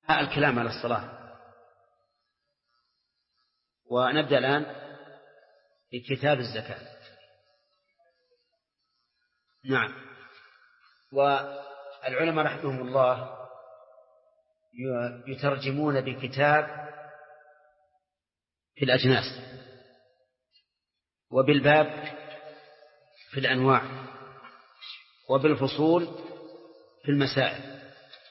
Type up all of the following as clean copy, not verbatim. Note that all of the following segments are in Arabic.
الكلام على الصلاة. ونبدأ الآن بكتاب الزكاة. نعم. والعلماء رحمهم الله يترجمون بكتاب في الأجناس، وبالباب في الأنواع، وبالفصول في المسائل.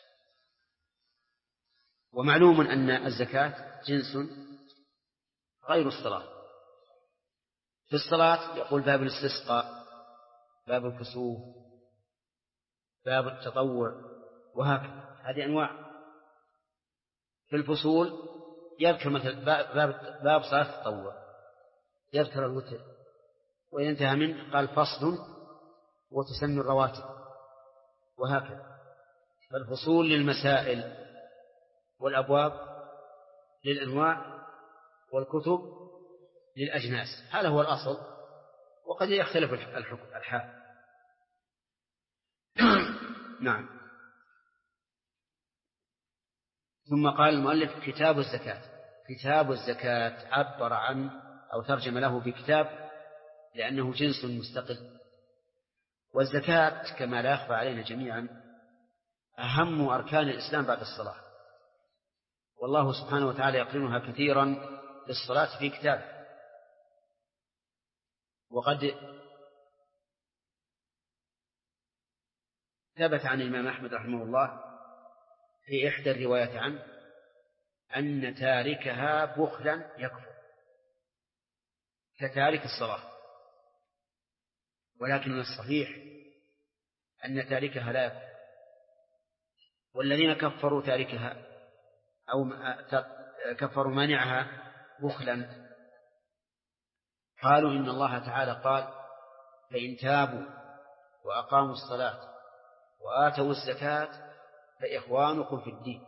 ومعلوم أن الزكاة جنس غير الصلاة. في الصلاة يقول باب الاستسقاء، باب الكسوف، باب التطوع، وهكذا، هذه أنواع. في الفصول يذكر مثل باب صلاة التطوع، يذكر الوتر، وإذا انتهى منه قال فصل وتسمي الرواتب، وهكذا. فالفصول للمسائل، والأبواب للأنواع، والكتب للأجناس. هذا هو الأصل، وقد يختلف الحال. نعم. ثم قال المؤلف كتاب الزكاة. كتاب الزكاة عبر عن أو ترجم له بكتاب لأنه جنس مستقل. والزكاة كما لا يخفى علينا جميعا أهم أركان الإسلام بعد الصلاة، والله سبحانه وتعالى يقرنها كثيرا بالصلاة في كتابه. وقد ثبت عن الإمام أحمد رحمه الله في إحدى الروايات عنه أن تاركها بخلا يكفر كتارك الصلاة، ولكن الصحيح أن تاركها لا يكفر. والذين كفروا تاركها أو كفروا مانعها بخلا قالوا إن الله تعالى قال فإن تابوا وأقاموا الصلاة وآتوا الزكاة فإخوانكم في الدين،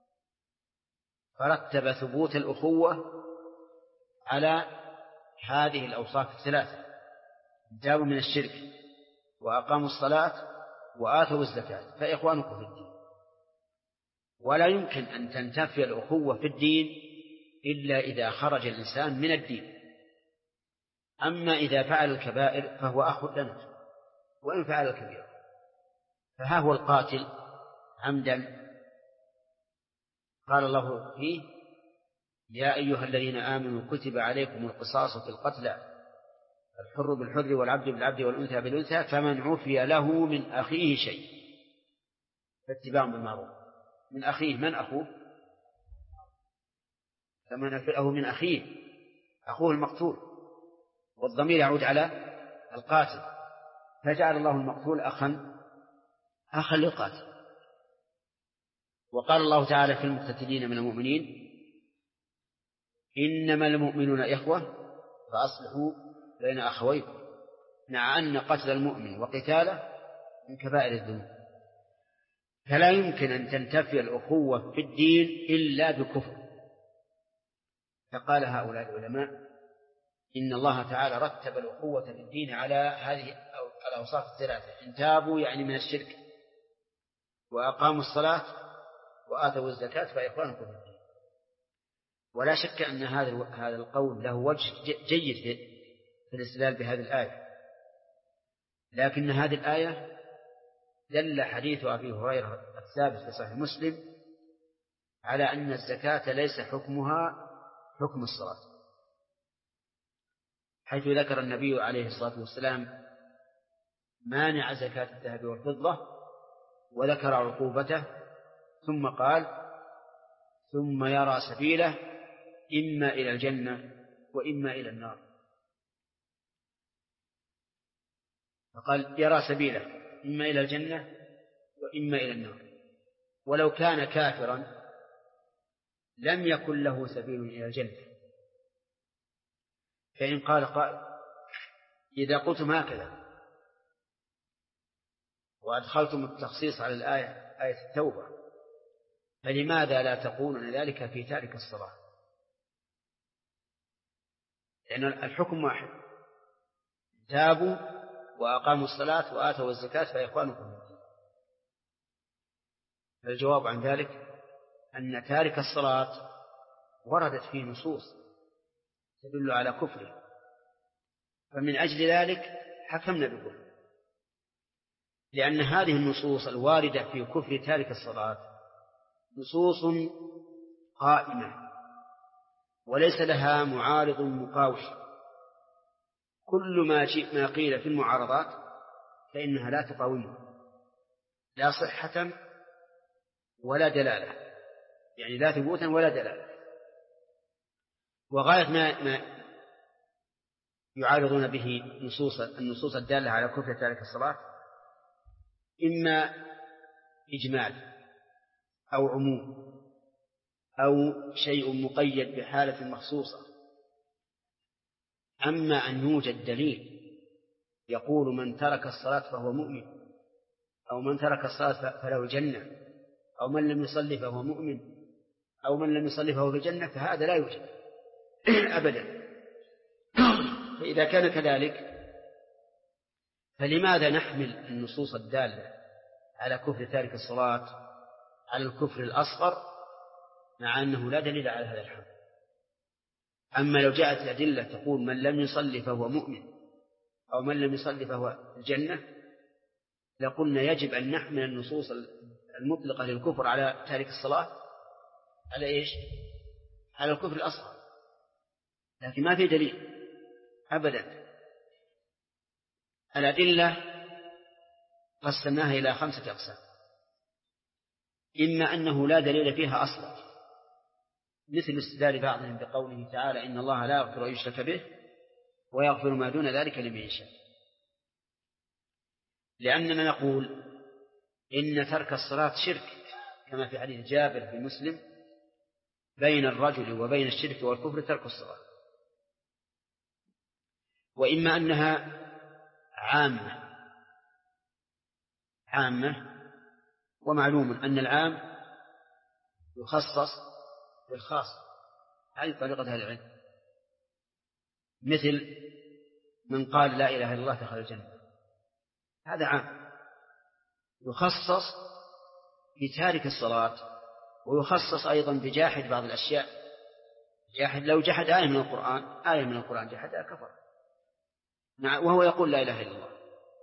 فرتب ثبوت الأخوة على هذه الأوصاف الثلاثة: تابوا من الشرك وأقاموا الصلاة وآتوا الزكاة فإخوانكم في الدين. ولا يمكن أن تنتفي الأخوة في الدين إلا إذا خرج الإنسان من الدين. أما إذا فعل الكبائر فهو أخ لنا، وإن فعل الكبير. فها هو القاتل عمدا قال الله فيه يا أيها الذين آمنوا كتب عليكم القصاص في القتلى الحر بالحر والعبد بالعبد والأنثى بالأنثى فمن عفي له من أخيه شيء فاتباع بالمعروف. من أخيه، من أخوه؟ فمن عفي له من أخيه، أخوه المقتول، والضمير يعود على القاتل، فجعل الله المقتول أخا للقاتل. وقال الله تعالى في المقتتلين من المؤمنين إنما المؤمنون إخوة فأصلحوا بين أخويكم، مع أن قتل المؤمن وقتاله من كبائر الذنوب. فلا يمكن أن تنتفي الأخوة في الدين إلا بكفر. فقال هؤلاء العلماء إن الله تعالى رتب الأخوة في الدين على هذه الأوصاف الثلاثة: إن تابوا يعني من الشرك، وأقاموا الصلاة، وآتوا الزكاة فإخوانكم في الدين. ولا شك أن هذا القول له وجه جيد في الاستدلال بهذه الآية، لكن هذه الآية دل حديث أبي هريرة الثابت في صحيح مسلم على أن الزكاة ليس حكمها حكم الصلاة، حيث ذكر النبي عليه الصلاة والسلام مانع زكاة الذهب والفضة وذكر عقوبته، ثم قال ثم يرى سبيله إما إلى الجنة وإما إلى النار. فقال يرى سبيله إما إلى الجنة وإما إلى النار. ولو كان كافرا لم يكن له سبيل إلى الجنة. فإن قال إذا قلتم هكذا وأدخلتم التخصيص على الآية آية التوبة فلماذا لا تقولون ذلك في تارك الصلاة؟ لأن الحكم واحد: تابوا وأقاموا الصلاة وآتوا الزكاة فإخوانكم في الدين. فالجواب عن ذلك أن تارك الصلاة وردت فيه نصوص تدل على كفره، فمن أجل ذلك حكمنا بكفره، لأن هذه النصوص الواردة في كفر تارك الصلاة نصوص قائمة وليس لها معارض مقاوم. كل ما قيل في المعارضات فإنها لا تقاومه، لا صحة ولا دلالة، يعني لا ثبوتا ولا دلالة. وغاية ما يعارضون به النصوص الدالة على كفر تارك الصلاة إما إجمال أو عموم أو شيء مقيد بحالة مخصوصة. أما أن يوجد دليل يقول من ترك الصلاة فهو مؤمن، أو من ترك الصلاة فله الجنة، أو من لم يصلي فهو مؤمن، أو من لم يصلي فهو في الجنة، فهذا لا يوجد أبدا. فإذا كان كذلك فلماذا نحمل النصوص الدالة على كفر تارك الصلاة على الكفر الأصغر مع أنه لا دليل على هذا الحمل؟ أما لو جاءت الأدلة تقول من لم يصلي فهو مؤمن أو من لم يصلي فهو الجنة لقلنا يجب أن نحمل النصوص المطلقة للكفر على تارك الصلاة على إيش؟ على الكفر الأصغر. لكن ما في دليل أبدا. الأدلة قسمناها إلى 5 أقسام: إما أنه لا دليل فيها أصلا، مثل استدلال بعضهم بقوله تعالى إن الله لا يغفر أن يشرك به ويغفر ما دون ذلك لمن يشاء، لأننا نقول إن ترك الصلاة شرك، كما في حديث جابر في مسلم: بين الرجل وبين الشرك والكفر ترك الصلاة. وإما أنها عامة، ومعلوم أن العام يخصص بالخاص، هذه طريقة أهل العلم، مثل من قال لا إله إلا الله دخل الجنة، هذا عام يخصص بتارك الصلاة، ويخصص أيضا بجاحد بعض الأشياء. جاحد لو جحد آية من القرآن جحدها كفر، وهو يقول لا إله إلا الله.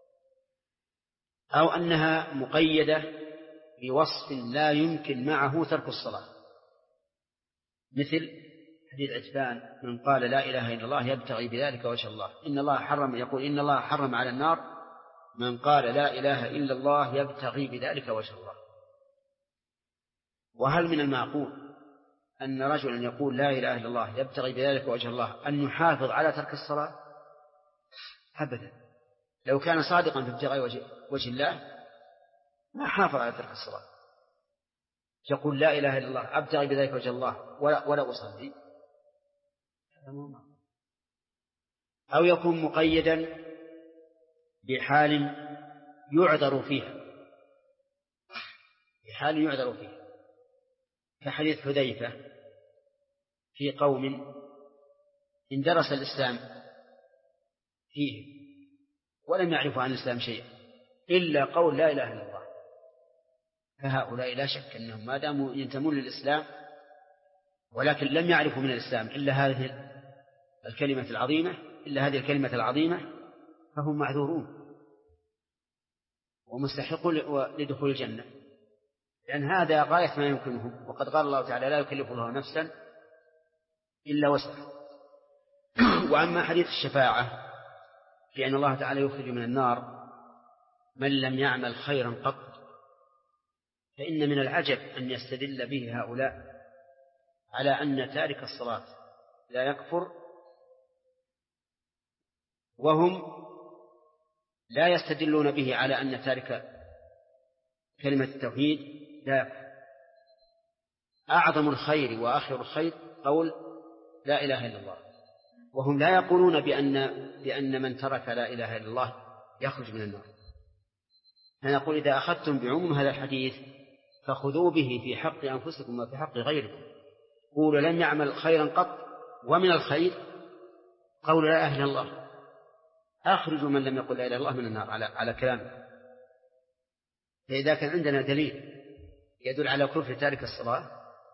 أو أنها مقيدة بوصف لا يمكن معه ترك الصلاة، مثل حديث عتبان: من قال لا إله إلا الله يبتغي بذلك وجه الله، يقول إن الله حرم على النار من قال لا إله إلا الله يبتغي بذلك وجه الله. وهل من المعقول أن رجلا يقول لا إله إلا الله يبتغي بذلك وجه الله أن يحافظ على ترك الصلاة؟ أبدا. لو كان صادقا في ابتغاء وجه الله ما حافظ على ترك الصلاة. يقول لا إله إلا الله أبتغي بذلك وجه الله ولا أصلي، أو يكون مقيدا بحال يعذر فيها، كحديث حذيفة في قوم اندرس الإسلام فيه ولم يعرفوا عن الإسلام شيئا إلا قول لا إله إلا الله، فهؤلاء لا شك أنهم ما داموا ينتمون للإسلام ولكن لم يعرفوا من الإسلام إلا هذه الكلمة العظيمة فهم معذورون ومستحقون لدخول الجنة، لأن هذا غاية ما يمكنهم. وقد قال الله تعالى: لا يكلف الله نفسا إلا وسعها. وأما حديث الشفاعة في أن الله تعالى يخرج من النار من لم يعمل خيرا قط، فإن من العجب أن يستدل به هؤلاء على أن تارك الصلاة لا يكفر، وهم لا يستدلون به على أن تارك كلمة التوحيد لا يكفر. أعظم الخير وآخر الخير قول لا إله إلا الله، وهم لا يقولون بأن من ترك لا إله إلا الله يخرج من النار. فنقول: إذا أخذتم بعموم هذا الحديث فخذوا به في حق أنفسكم وفي حق غيركم. قولوا لم يعمل خيرا قط، ومن الخير قول لا إله إلا الله، أخرجوا من لم يقل لا إله إلا الله من النار على كلامه. فإذا كان عندنا دليل يدل على كفر تارك الصلاة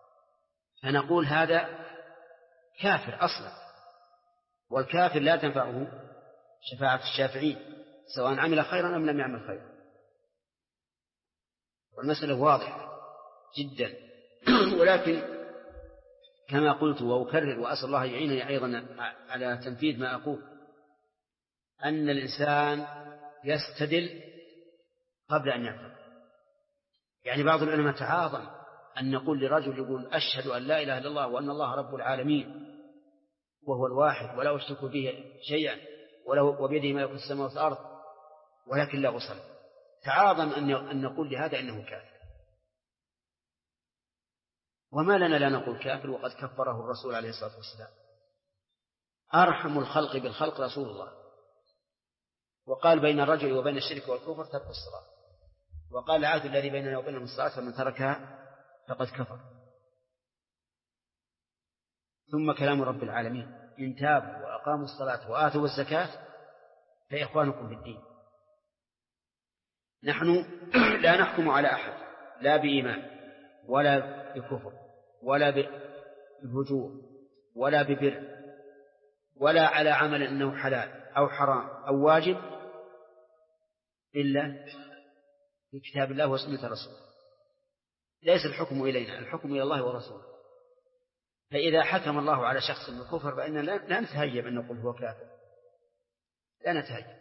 فنقول هذا كافر أصلا، والكافر لا تنفعه شفاعة الشافعين سواء عمل خيرا أم لم يعمل خيرا. والمسألة واضحة جدا. ولكن كما قلت وأكرر وأسأل الله يعينني أيضا على تنفيذ ما أقول، أن الإنسان يستدل قبل أن يعتقد. يعني بعض العلماء تعاظم أن نقول لرجل يقول أشهد أن لا إله إلا الله وأن الله رب العالمين وهو الواحد ولا أشرك به شيئا وبيده ملك السماوات والأرض ولكن لا أصلي، تعاظم أن نقول لهذا إنه كافر. وما لنا لا نقول كافر وقد كفره الرسول عليه الصلاة والسلام. أرحم الخلق بالخلق رسول الله، وقال بين الرجل وبين الشرك والكفر ترك الصلاة، وقال العهد الذي بيننا وبينهم الصلاة فمن تركها فقد كفر. ثم كلام رب العالمين إن تابوا وأقاموا الصلاة وآتوا الزكاة فإخوانكم في الدين. نحن لا نحكم على أحد لا بإيمان ولا بكفر ولا بفجور ولا ببر ولا على عمل أنه حلال أو حرام أو واجب إلا في كتاب الله وسنة رسوله. ليس الحكم إلينا، الحكم إلى الله ورسوله. فإذا حكم الله على شخص بالكفر فإننا لا نتهيب أن نقول هو كافر، لا نتهيب.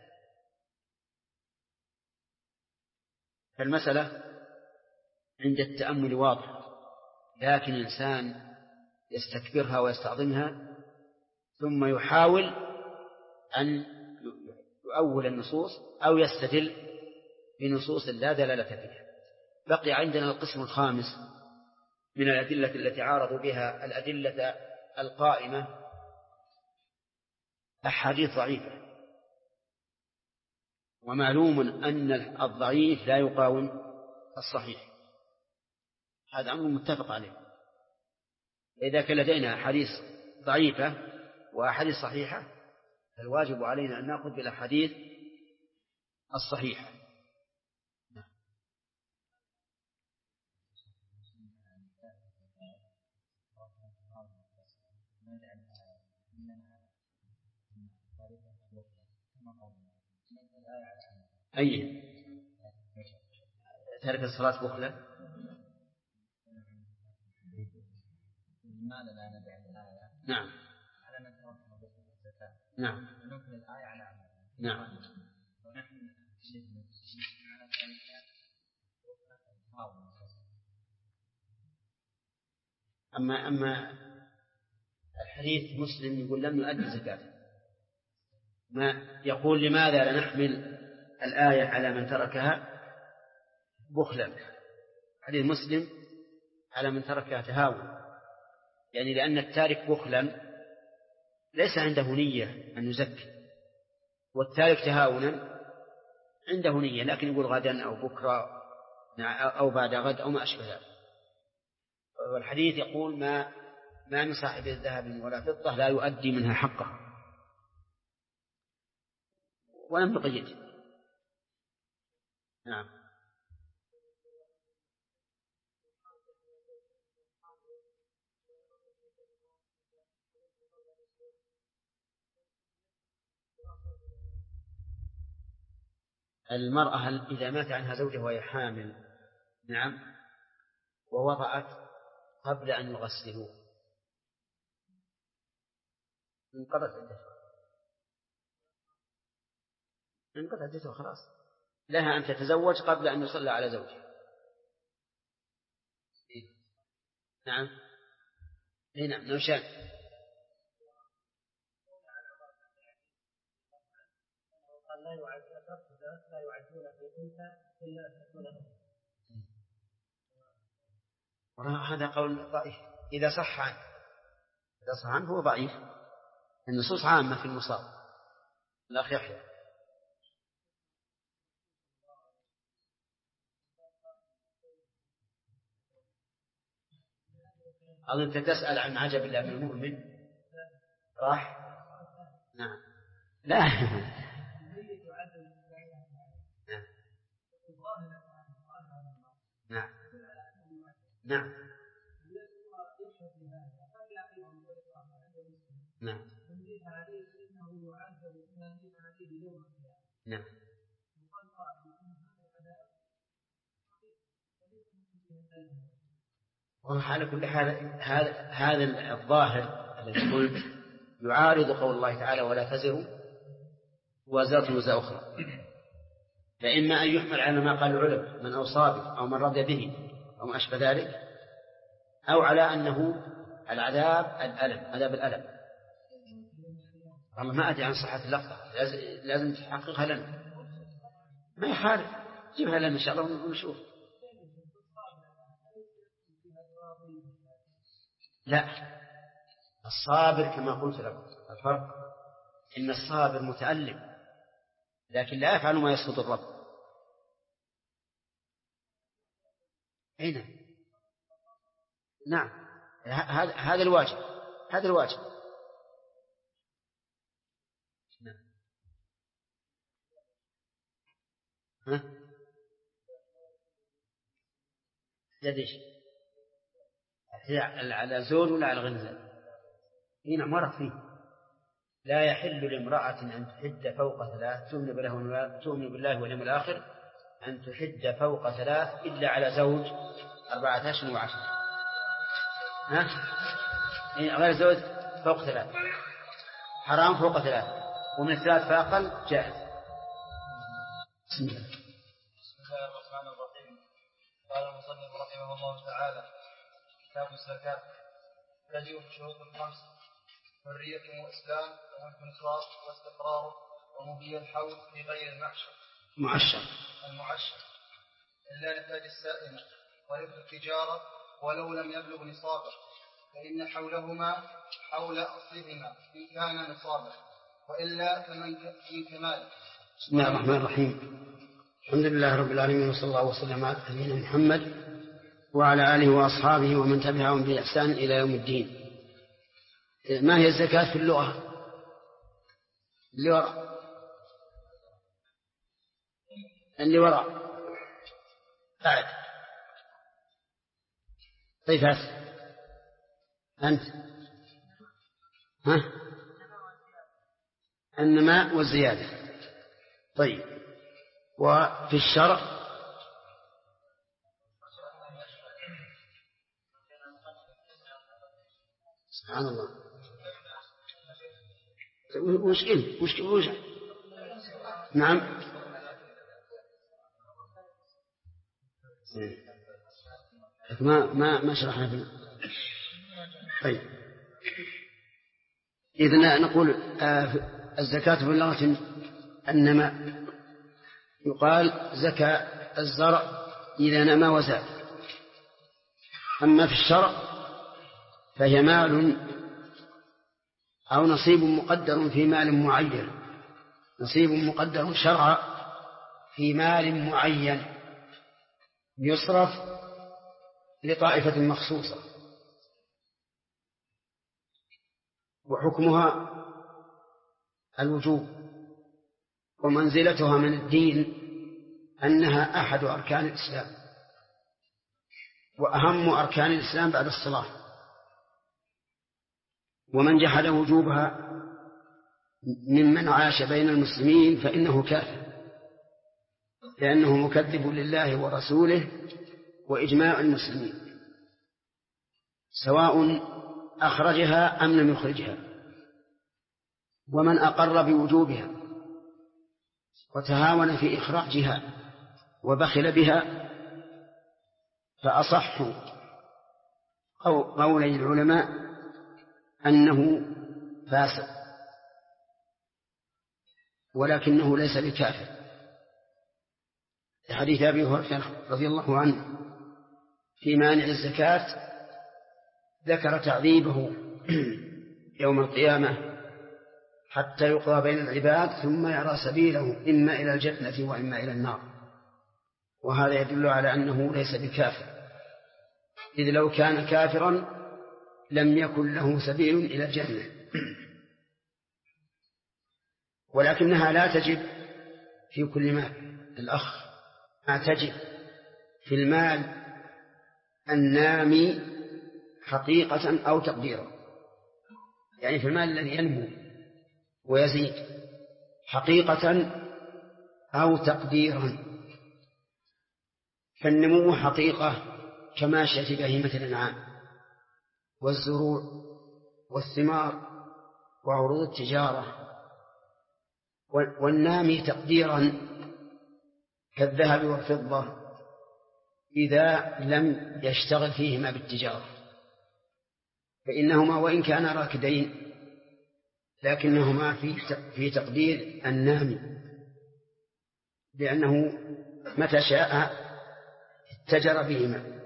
فالمسألة عند التأمل واضحة، لكن الإنسان يستكبرها ويستعظمها ثم يحاول أن يؤول النصوص أو يستدل بنصوص لا دلالة فيها. بقي عندنا القسم الخامس من الأدلة التي عارضوا بها الأدلة القائمة، أحاديث ضعيفة. ومعلوم أن الضعيف لا يقاوم الصحيح، هذا أمر متفق عليه. إذا كان لدينا أحاديث ضعيفة وأحاديث صحيحة فالواجب علينا أن نأخذ بالأحاديث الصحيحة. أي ترك الصلاة بخلا. نعم نعم نعم. أما الحديث مسلم يقول لم يؤدي زكاته، ما يقول لماذا لا نحمل الآية على من تركها بخلا؟ حديث مسلم على من تركها تهاون، يعني لأن التارك بخلا ليس عنده نية أن يزكي، والتارك تهاونا عنده نية لكن يقول غدا أو بكرة أو بعد غد أو ما أشبه ذلك. والحديث يقول ما من صاحب ذهب ولا فضة لا يؤدي منها حقه، ولم يقيد. نعم. المرأة إذا مات عنها زوجها وهي حامل، نعم، ووضعت قبل أن يغسلوه انقضت عدتها خلاص، لها أن تتزوج قبل أن يصلى على زوجها. نعم. نعم نوشان. لا يعدون في أنثى إلا أن تكون هذا قول ضعيف. إذا صح عنه هو ضعيف. النصوص عامة في المصاب. الأخ يحيى. أظن أنت تسأل عن عجب الله من المؤمن راح. نعم. لا. نعم. نعم. نعم نعم. وعلى كل حال هذا الظاهر الذي قلت يعارض قول الله تعالى ولا تزر وازرة وزر أخرى، فإما أن يحمل على ما قال العلماء من أوصى به أو من رضي به أو ما أشبه ذلك، أو على أنه العذاب عذاب الألم. والله ما أدري عن صحة اللفظة، لازم تحققها لنا. ما يخالف، جيبها لنا إن شاء الله ونشوف. لا، الصابر كما قلت لكم الفرق إن الصابر متألم لكن لا يفعل ما يسخط الرب. هنا نعم، هذا الواجب، هذا الواجب. نعم. ها؟ ليش؟ على زوج ولا على غير زوج؟ هنا مرض فيه. لا يحل لامرأة أن تحد فوق 3 تؤمن بالله واليوم الآخر أن تحد فوق 3 إلا على زوج 14 و10. ها؟ غير زوج فوق 3 حرام، فوق 3 ومن 3 فأقل جائز. بسم الله. بسم الله الرحمن الرحيم. قال المصنف رحمه الله تعالى: كتاب الزكاة. تجب الشروط الخمس: حرية وإسلام وملك نصاب واستقرار ومضي الحول في غير المعشر إلا نتاج السائمة وربح التجارة ولو لم يبلغ نصابه، فإن حولهما حول أصلهما إن كان نصابه وإلا فمن كمال. بسم الله الرحمن الرحيم. الحمد لله رب العالمين، وصلى الله وسلم على نبينا محمد وعلى آله وأصحابه ومن تبعهم بإحسان إلى يوم الدين. ما هي الزكاة في اللغة؟ اللي وراء بعد طيفات. أنت ها؟ النماء والزيادة. طيب، وفي الشرع سبحان الله وش نعم ما شرحنا فيه. طيب، إذن نقول الزكاة في اللغة النماء. يقال زكى الزرع إذا نما وزاد. أما في الشرع فهي مال أو نصيب مقدر في مال معين، نصيب مقدر شرعا في مال معين يصرف لطائفة مخصوصة، وحكمها الوجوب، ومنزلتها من الدين أنها أحد أركان الإسلام وأهم أركان الإسلام بعد الصلاة. ومن جحد وجوبها ممن عاش بين المسلمين فإنه كافر، لأنه مكذب لله ورسوله وإجماع المسلمين، سواء أخرجها أم لم يخرجها. ومن أقر بوجوبها وتهاون في إخراجها وبخل بها فأصح قولي العلماء أنه فاسق، ولكنه ليس بكافر. حديث أبي هريرة رضي الله عنه في مانع الزكاة ذكر تعذيبه يوم القيامة حتى يقضى بين العباد ثم يرى سبيله إما إلى الجنة وإما إلى النار، وهذا يدل على أنه ليس بكافر، إذ لو كان كافرا لم يكن له سبيل إلى الجنة. ولكنها لا تجب في كل مال الأخ، ما تجب في المال النامي حقيقة أو تقديرا، يعني في المال الذي ينمو ويزيد حقيقة أو تقديرا. فالنمو حقيقة كماشية بهيمة الأنعام والزروع والثمار وعروض التجارة، والنامي تقديرا كالذهب والفضة إذا لم يشتغل فيهما بالتجارة، فإنهما وإن كانا راكدين لكنهما في تقدير النامي، لأنه متى شاء اتجر بهما.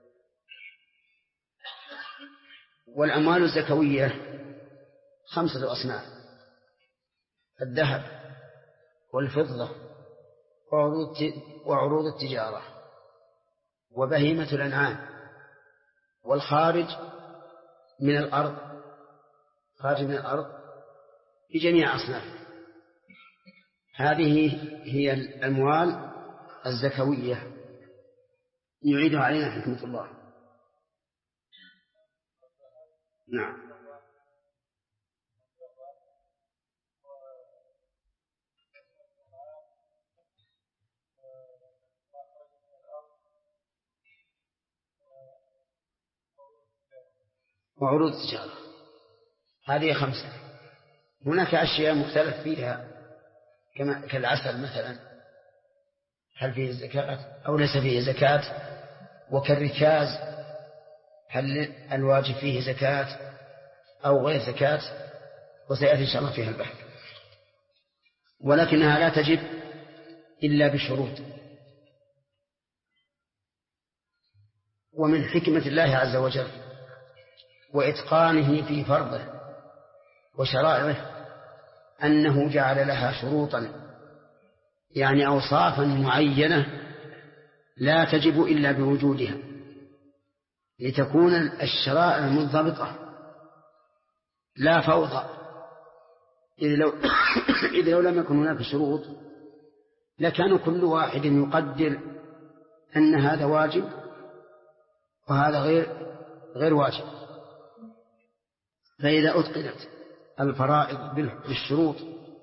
والأموال الزكوية 5 أصناف: الذهب والفضة وعروض التجارة وبهيمة الأنعام والخارج من الأرض، خارج من الأرض بجميع أصنافه. هذه هي الأموال الزكوية يعيدها علينا حكمة الله. نعم. وعروض التجارة هذه 5. هناك أشياء مختلف فيها كالعسل مثلا، هل فيه زكاة أو ليس فيه زكاة، وكالركاز هل الواجب فيه زكاة أو غير زكاة، وسيأتي إن شاء الله فيها البحث. ولكنها لا تجب إلا بشروط. ومن حكمة الله عز وجل وإتقانه في فرضه وشرائعه أنه جعل لها شروطا، يعني أوصافا معينة لا تجب إلا بوجودها، لتكون الشرائع منضبطة لا فوضى. إذ لو لم يكن هناك شروط لكان كل واحد يقدر أن هذا واجب وهذا غير واجب. فإذا أتقنت الفرائض بالشروط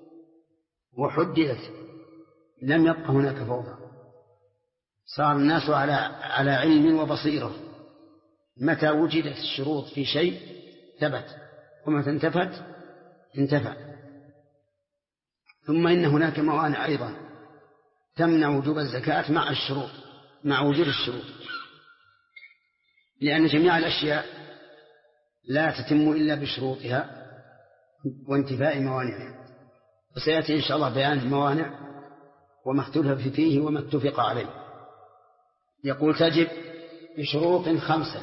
وحددت لم يبق هناك فوضى، صار الناس على علم وبصيرة. متى وجدت الشروط في شيء ثبت، ومتى انتفت انتفى. ثم إن هناك موانع أيضا تمنع وجوب الزكاة مع وجود الشروط، لأن جميع الأشياء لا تتم إلا بشروطها وانتفاء موانعها. وسيأتي إن شاء الله بيان الموانع وما اختلف فيه وما اتفق عليه. يقول تجب بشروط 5: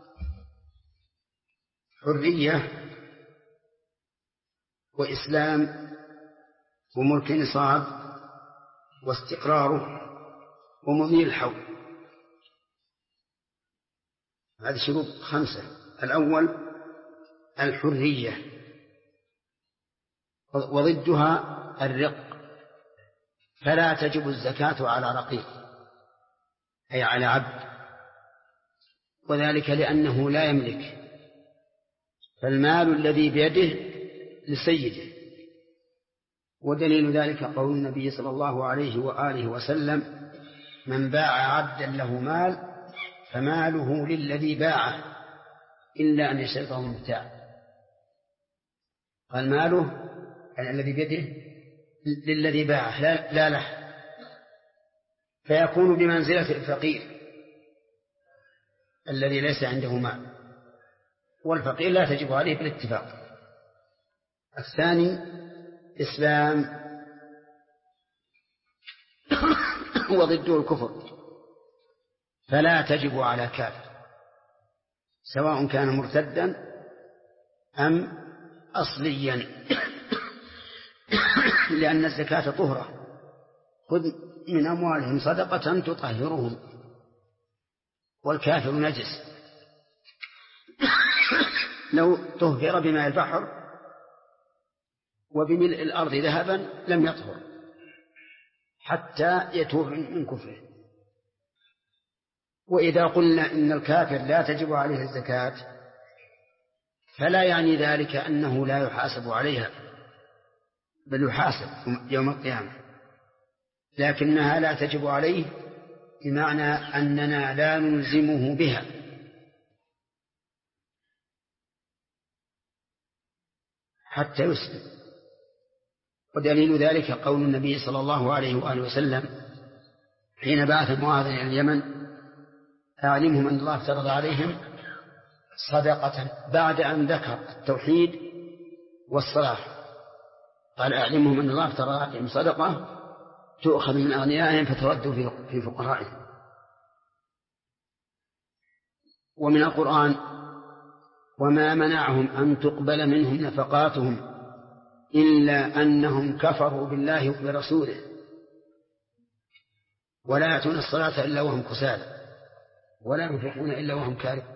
حرية وإسلام وملك نصاب واستقراره ومضي الحول. هذه شروط 5. الأول الحرية، وضدها الرق، فلا تجب الزكاة على رقيق أي على عبد، وذلك لأنه لا يملك، فالمال الذي بيده لسيده. ودليل ذلك قول النبي صلى الله عليه وآله وسلم: من باع عبدا له مال فماله للذي باعه إلا أن يشترطه المبتاع. قال ماله يعني الذي بيده للذي باعه لا له، فيكون بمنزلة الفقير الذي ليس عنده مال، والفقير لا تجب عليه بالاتفاق. الثاني إسلام، وضده الكفر، فلا تجب على كافر سواء كان مرتدا أم أصليا، لأن الزكاة طهرة: خذ من أموالهم صدقة تطهرهم. والكافر نجس، لو طهر بماء البحر وبملء الأرض ذهبا لم يطهر حتى يتوب من كفره. وإذا قلنا إن الكافر لا تجب عليه الزكاة فلا يعني ذلك أنه لا يحاسب عليها، بل يحاسب يوم القيامة، لكنها لا تجب عليه، بمعنى أننا لا نلزمه بها. حتى يسلم. ودليل ذلك قول النبي صلى الله عليه وآله وسلم حين بعث معاذ إلى اليمن: أعلمهم أن الله افترض عليهم صدقة، بعد أن ذكر التوحيد والصلاة قال: أعلمهم أن الله افترض عليهم صدقة تؤخذ من أغنيائهم فترد في فقرائهم. ومن القرآن: وما منعهم أن تقبل منهم نفقاتهم إلا أنهم كفروا بالله وبرسوله ولا يأتون الصلاة إلا وهم كسالى ولا ينفقون إلا وهم كارهون.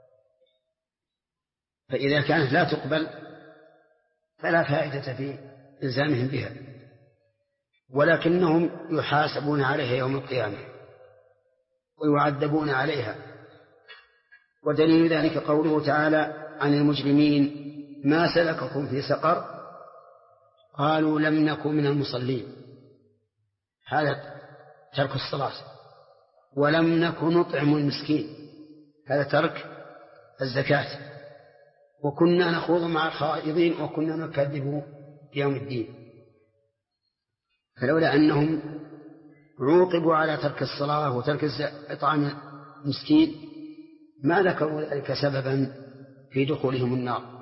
فإذا كانت لا تقبل فلا فائدة في إلزامهم بها، ولكنهم يحاسبون عليها يوم القيامة ويعذبون عليها. ودليل ذلك قوله تعالى عن المجرمين: ما سلككم في سقر؟ قالوا: لم نكن من المصلين، هذا ترك الصلاة. ولم نكن نطعم المسكين، هذا ترك الزكاة. وكنا نخوض مع الخائضين وكنا نكذب بيوم الدين. فلولا أنهم عوقبوا على ترك الصلاة وترك إطعام المسكين ما ذكروا ذلك سببا في دخولهم النار.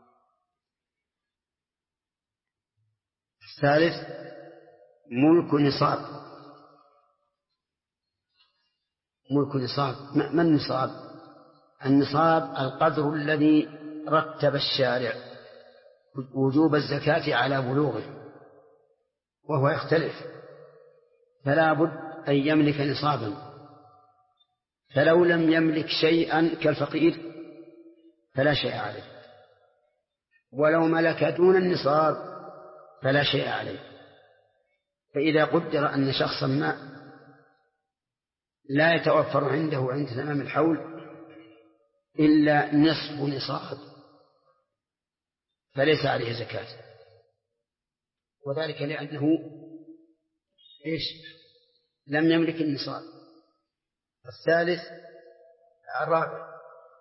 الثالث: ملك نصاب. ملك نصاب. ما النصاب؟ النصاب القدر الذي رتب الشارع وجوب الزكاة على بلوغه، وهو يختلف، فلا بد أن يملك نصابا. فلو لم يملك شيئا كالفقير فلا شيء عليه، ولو ملك دون النصاب فلا شيء عليه. فإذا قدر أن شخصا ما لا يتوفر عنده عند تمام الحول إلا نصف نصاب فليس عليه زكاة، وذلك لأنه لم يملك النصاب. الثالث: الرابع: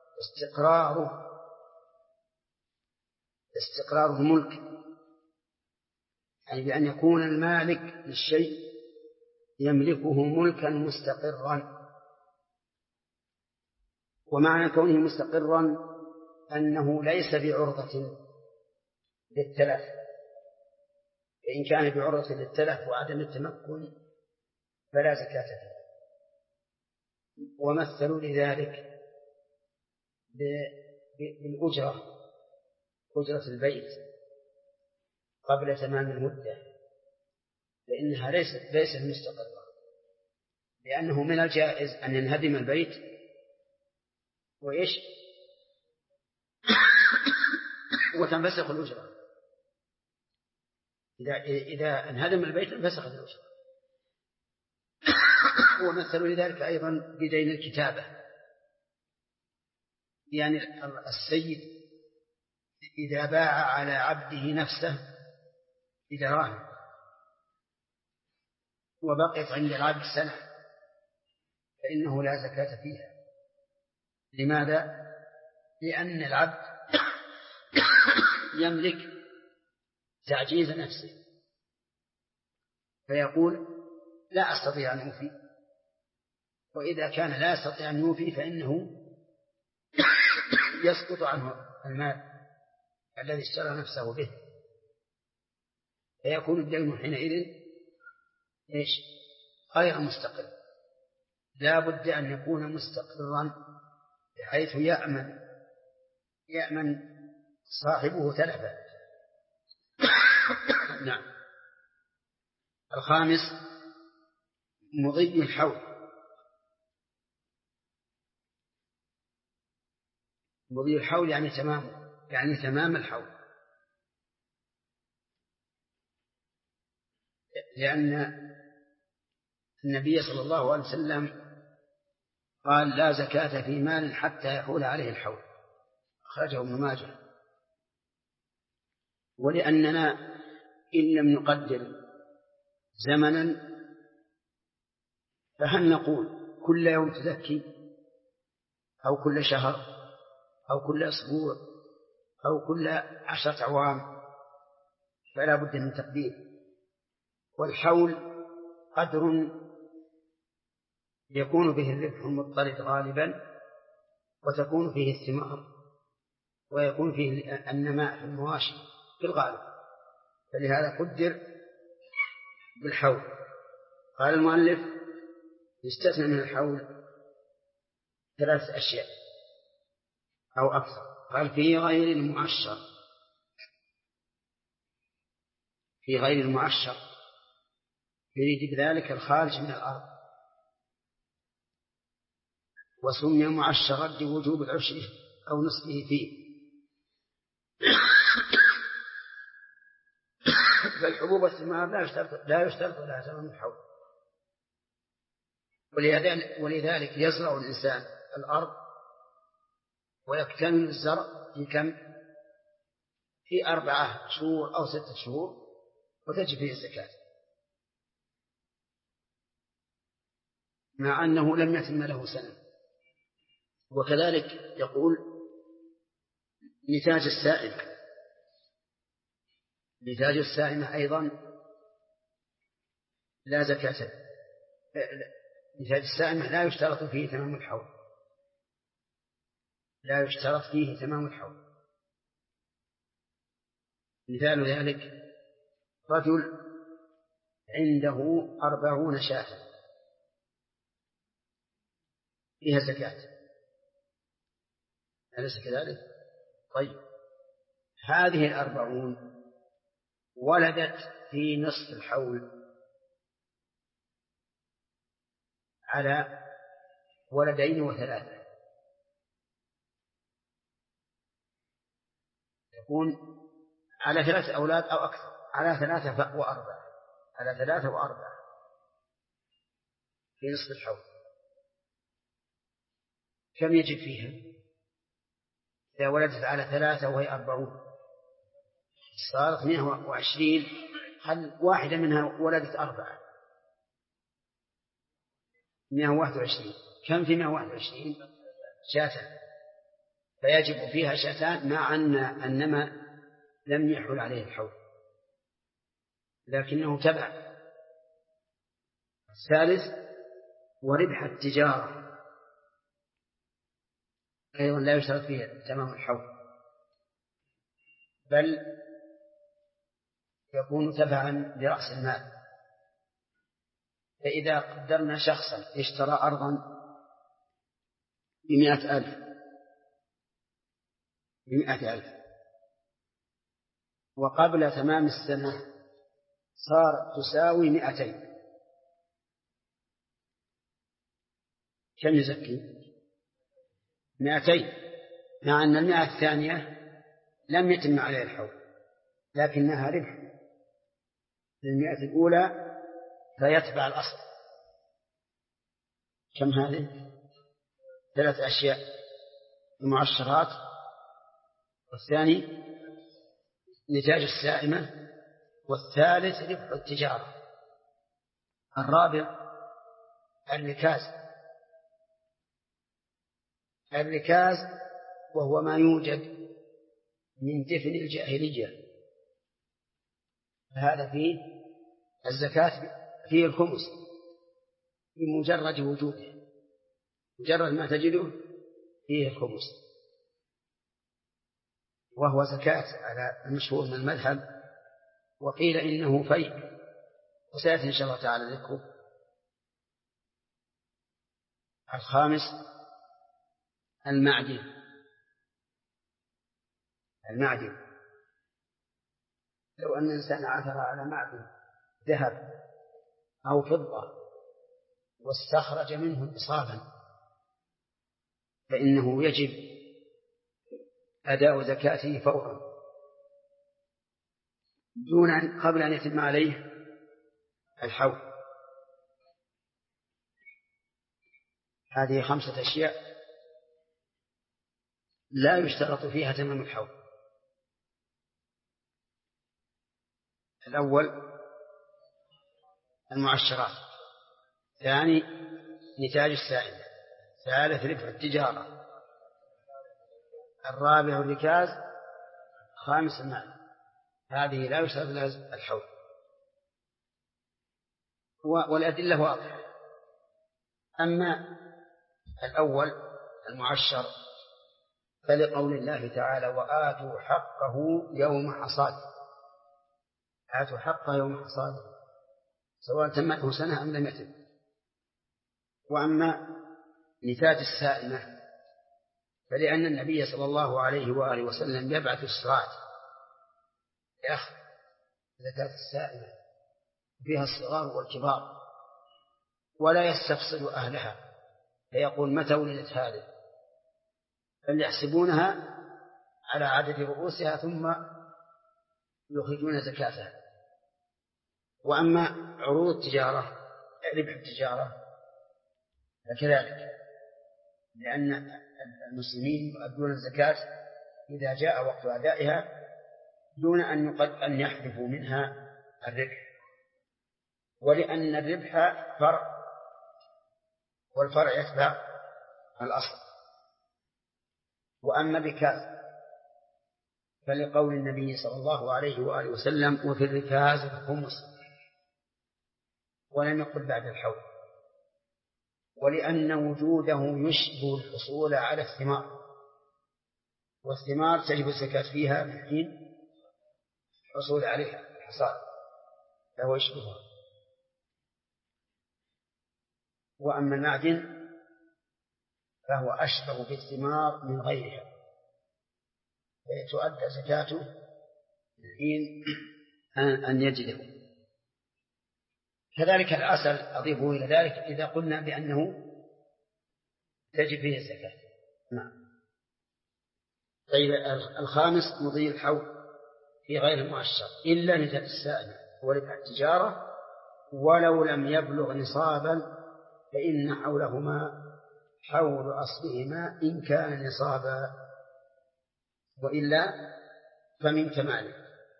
استقرار الملك، يعني بأن يكون المالك للشيء يملكه ملكا مستقرا. ومعنى كونه مستقرا أنه ليس بعرضة للتلف، فإن كان بعرضة للتلف وعدم التمكن فلا زكاة فيه. ومثلوا لذلك بالأجرة، أجرة البيت قبل تمام المدة، فإنها ليست مستقرة، لأنه من الجائز أن ينهدم البيت وتنفسخ الأجرة. إذا انهدم البيت انفسخت الأجرة. ومثلوا لذلك أيضا بدين الكتابة، يعني السيد إذا باع على عبده نفسه بدراهم وبقيت عند العبد سنة فإنه لا زكاة فيها. لماذا؟ لأن العبد يملك تعجيز نفسه، فيقول: لا أستطيع أن أوفي. وإذا كان لا يستطيع أن يوفي فإنه يسقط عنه المال الذي اشترى نفسه به، فيكون الدين حينئذ غير مستقر. لا بد أن يكون مستقرا بحيث يأمن صاحبه تلفا. نعم. الخامس: مضي الحول. مضي الحول يعني تمام الحول، لأن النبي صلى الله عليه وسلم قال: لا زكاة في مال حتى يحول عليه الحول، أخرجه ابن ماجه. ولأننا إن لم نقدر زمنا فهل نقول كل يوم تزكي أو كل شهر أو كل أسبوع أو كل 10 أعوام؟ فلا بد من تقدير. والحول قدر يكون به الربح المضطرد غالبا، وتكون فيه الثمار، ويكون فيه النماء في المواشي في الغالب، فلهذا قدر بالحول. قال المؤلف يستثنى من الحول 3 أشياء أو أكثر. قال في غير المعشر. في غير المعشر يريد بذلك الخارج من الأرض، وسمي معشرا لوجوب العشر أو نصفه فيه. فالحبوب والثمار لا يشترط لها تمام الحول، ولذلك يزرع الإنسان الأرض ويكتمل الزرع في كم؟ في 4 شهور أو 6 شهور، وتجب فيه الزكاة مع أنه لم يتم له سنة. وكذلك يقول نتاج السائمة. نتاج السائمة أيضا لا زكاة. نتاج السائمة لا يشترط فيه تمام الحول، لا يشترط فيه تمام الحول. مثال ذلك رجل عنده 40 شاة فيها زكاة، أليس كذلك؟ طيب، هذه 40 ولدت في نصف الحول على 2 و3، يكون على 3 أولاد أو أكثر، على 3 و4، على 3 و4 في نصف الحول. كم يجب فيها؟ إذا ولدت على 3 وهي 40 صارت 120. هل واحدة منها ولدت 4؟ 121. كم في 120؟ شاة، فيجب فيها شاتان، مع أن النمى لم يحل عليه الحول لكنه تبع. الثالث وربح التجارة أيضا لا يشترط فيه تمام الحول، بل يكون تبعا لرأس المال. فإذا قدرنا شخصا اشترى أرضا ب100,000 وقبل تمام السنة صار تساوي 200، كم يزكي؟ 200، مع أن 100 الثانية لم يتم عليها الحول لكنها ربح لل100 الأولى فيتبع الأصل. كم هذه؟ 3 أشياء: المعشرات، والثاني نتاج السائمة، والثالث ربح التجارة، الرابع الركاز. الركاز وهو ما يوجد من دفن الجاهلية، هذا فيه الزكاة، فيه الخمس بمجرد وجوده، مجرد ما تجده فيه الخمس، وهو زكاة على المشهور من المذهب، وقيل إنه فيء، وسيأتي إن شاء الله تعالى ذكره. الخامس المعدن. لو أن الإنسان عثر على معدن ذهب أو فضة واستخرج منه نصابا فإنه يجب أداء زكاته فورا قبل أن يتم عليه الحول. هذه 5 أشياء لا يشترط فيها تمام الحول. الأول المعشرات، ثاني نتاج السائمة، ثالث ربح التجارة، الرابع الركاز، خامس المال. هذه لا يشترط لها الحول. والأدلة واضحة. أما الأول المعشر فلقول الله تعالى وآتوا حقه يوم حصاده. آتوا حقه يوم حصاده سواء تمته سنة أم لم يتم. وأما نتاج السائمة فلأن النبي صلى الله عليه وآله وسلم يبعث السراج يأخذ زكاة السائمة فيها الصغار والكبار ولا يستفصل أهلها فيقول متى ولدت هذه، بل يحسبونها على عدد رؤوسها ثم يخرجون زكاتها. وأما عروض التجارة ربح التجارة فكذلك، لأن المسلمين يؤدون الزكاة إذا جاء وقت أدائها دون أن يحذفوا منها الربح، ولأن الربح فرع والفرع يتبع الأصل. وأما بكاز فلقول النبي صلى الله عليه وآله وسلم وفي الركاز الخمس، ولم يقل بعد الحول، ولأن وجوده يشبه الحصول على الثمار، والثمار تجب الزكاة فيها من حين الحصول عليها الحصاد فهو يشبهها. وأما المعدن فهو أشبه بالثمار من غيرها فتؤدى زكاته من حين أن يجده. كذلك العسل أضيفه إلى ذلك إذا قلنا بأنه تجب فيه الزكاة. نعم. طيب الخامس مضي الحول في غير المعشر إلا نتاج السائمة وربح التجارة ولو لم يبلغ نصابا فإن حولهما حول أصلهما إن كان نصابا وإلا فمن كماله.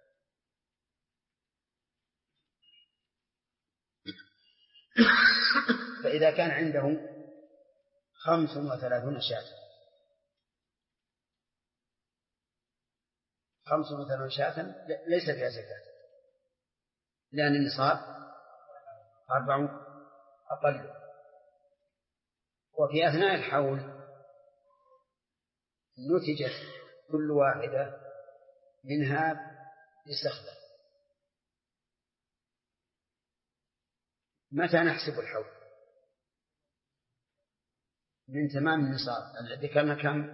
فإذا كان عنده 35 شاة 35 شاة ليس فيها زكاة لأن النصاب 4 أقل، وفي أثناء الحول نتجت كل واحدة منها بسخلة. متى نحسب الحول؟ من تمام النصاب الذي كان كم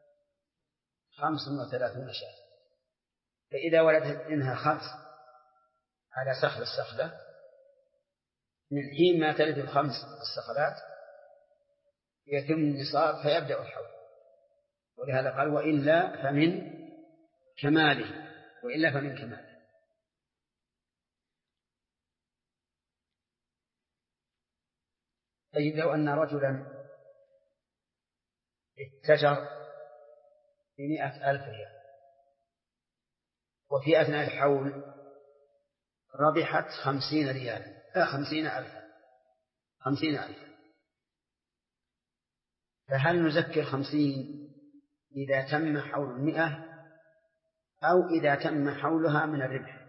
35 شاة، فإذا ولدت منها 5 على سخل السخلة من حين ما تلد 5 السخلات يتم النصاب فيبدأ الحول. ولهذا قال وإلا فمن كماله، وإلا فمن كماله. طيب لو أن رجلا اتجر ب100,000 ريال وفي أثناء الحول ربحت 50 ريالا 50,000 فهل نزكي 50 إذا تم حول 100 أو إذا تم حولها من الربح؟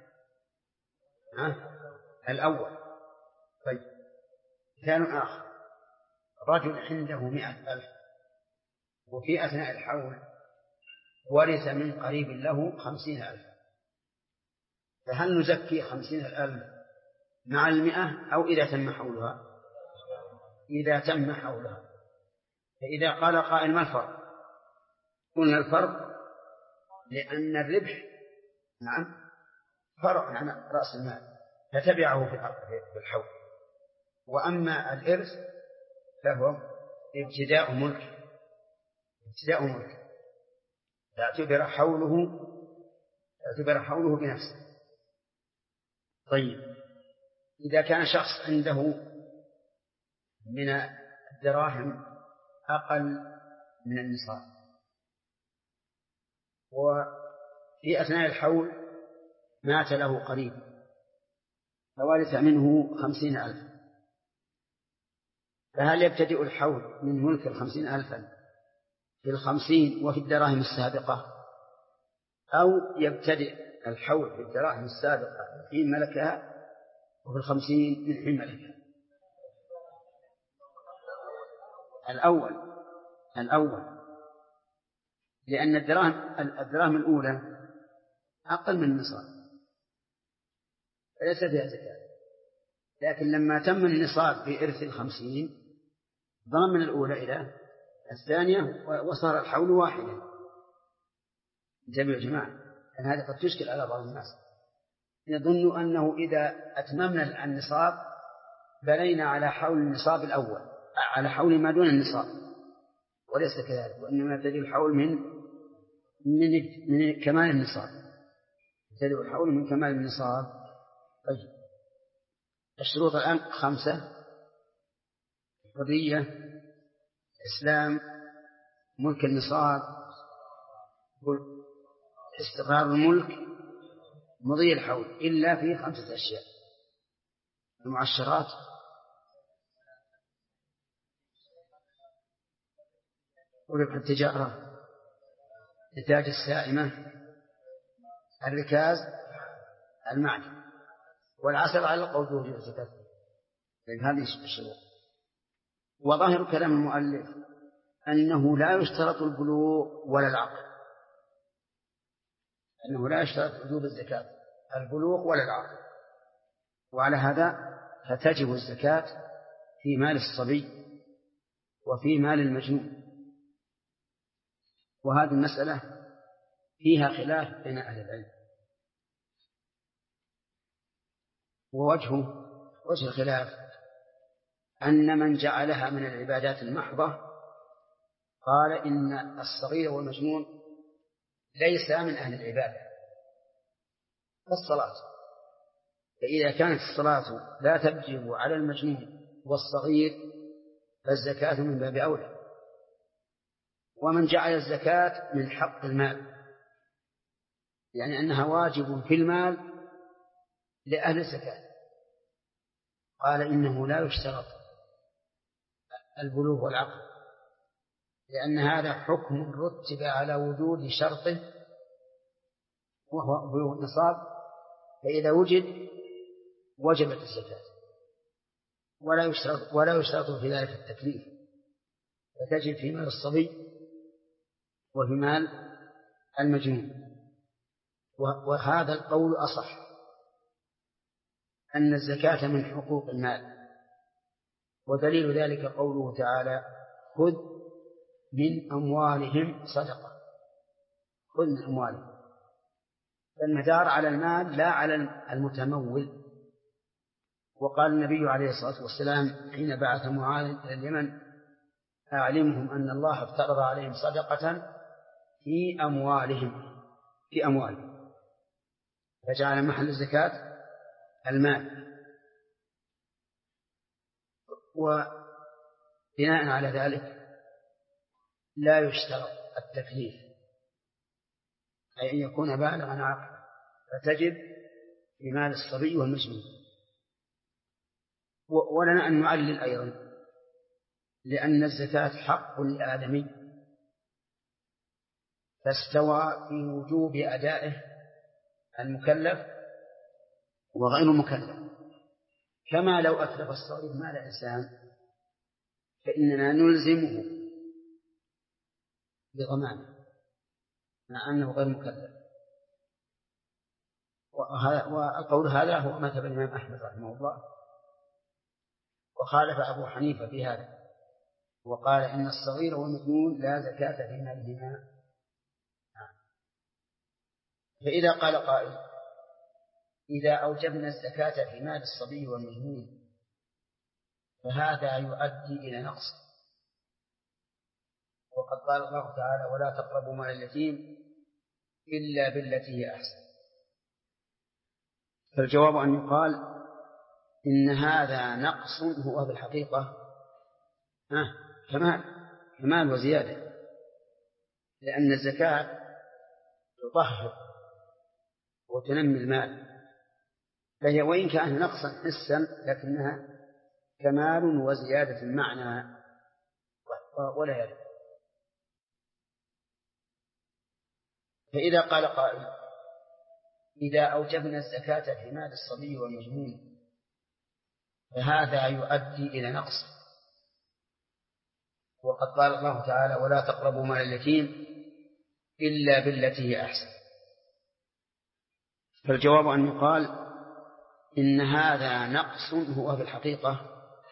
الأول. طيب مثال آخر رجل عنده 100,000 وفي أثناء الحول ورث من قريب له 50,000 فهل نزكي 50,000 مع 100 أو إذا تم حولها؟ إذا تم حولها. فإذا قال قائل ما الفرق؟ قلنا الفرق لأن الربح فرع عن رأس المال فتبعه في الحول، وأما الإرث فهو ابتداء ملك فاعتبر حوله بنفسه. طيب إذا كان شخص عنده من الدراهم أقل من النصاب وفي أثناء الحول مات له قريب فورث منه 50,000، فهل يبتدئ الحول من ملك 50,000 في 50 وفي الدراهم السابقة، أو يبتدئ الحول في الدراهم السابقة حين ملكها وفي 50 من حين ملكها؟ الأول، لأن الدراهم الأولى أقل من النصاب فليس فيها زكاة، لكن لما تم النصاب بإرث 50 ضم من الأولى إلى الثانية وصار الحول واحدا. انتبهوا يا جماعة، لأن هذه قد تشكل على بعض الناس، يظن أنه إذا أتممنا النصاب بنينا على حول النصاب الأول، على حول ما دون النصاب، وليس كذلك، وإنما يبتدئ الحول من كمال النصاب، يبتدئ الحول من كمال النصاب. طيب، الشروط الآن 5: حرية، إسلام، ملك النصاب، استقرار الملك، مضي الحول، إلا في 5 أشياء: المعشرات، وربح التجارة، نتاج السائمة، الركاز، المعدن، والعسل على القول بوجوب الزكاة. هذه الشروط. وظاهر كلام المؤلف أنه لا يشترط البلوغ ولا العقل، أنه لا يشترط وجوب الزكاة البلوغ ولا العقل، وعلى هذا فتجب الزكاة في مال الصبي وفي مال المجنون. وهذه المسألة فيها خلاف بين أهل العلم، ووجه الخلاف أن من جعلها من العبادات المحضة قال إن الصغير والمجنون ليس من أهل العبادة الصلاة، فإذا كانت الصلاة لا تجب على المجنون والصغير فالزكاة من باب أولى. ومن جعل الزكاة من حق المال، يعني أنها واجب في المال لأهل الزكاة، قال إنه لا يشترط البلوغ والعقل، لأن هذا حكم رتب على وجود شرطه وهو بلوغ النصاب، فإذا وجبت الزكاة، ولا يشترط في ذلك التكليف، فتجب في مال الصبي وفي مال المجنون. وهذا القول أصح، أن الزكاة من حقوق المال، ودليل ذلك قوله تعالى: خذ من أموالهم صدقة. خذ من أموالهم، فالمدار على المال لا على المتمول. وقال النبي عليه الصلاة والسلام حين بعث معاذ إلى اليمن: أعلمهم أن الله افترض عليهم صدقة في أموالهم، فجعل محل الزكاة المال. وبناء على ذلك لا يشترط التكليف، أي أن يكون بالغا عاقلا، فتجب في مال الصبي والمجنون. ولنا أن نعلل أيضا، لأن الزكاة حق لآدمي، فاستوى في وجوب أدائه المكلف وغير المكلف. كما لو أتلف الصغير مال إنسان فإننا نلزمه بضمانه مع أنه غير مكلف. وقول هذا هو مذهب الإمام أحمد رحمه الله، وخالف أبو حنيفة في هذا، وقال إن الصغير والمجنون لا زكاة في مالهما. فإذا قال قائل: إذا أوجبنا الزكاة في مال الصبي والمجنون فهذا يؤدي إلى نقص، وقد قال الله تعالى: ولا تقربوا مال اليتيم إلا بالتي هي أحسن. فالجواب أن يقال إن هذا نقص هو في الحقيقة كمال وزيادة، لأن الزكاة تطهر وتنمي المال، فهي وإن كان نقصا حسا لكنها كمال وزيادة المعنى ولا يرد. فإذا قال قائل إذا أوجبنا الزكاة في مال الصبي والمجنون فهذا يؤدي إلى نقص، وقد قال الله تعالى ولا تقربوا مال اليتيم إلا بالتي هي أحسن. فالجواب أن يقال إن هذا نقص هو في الحقيقة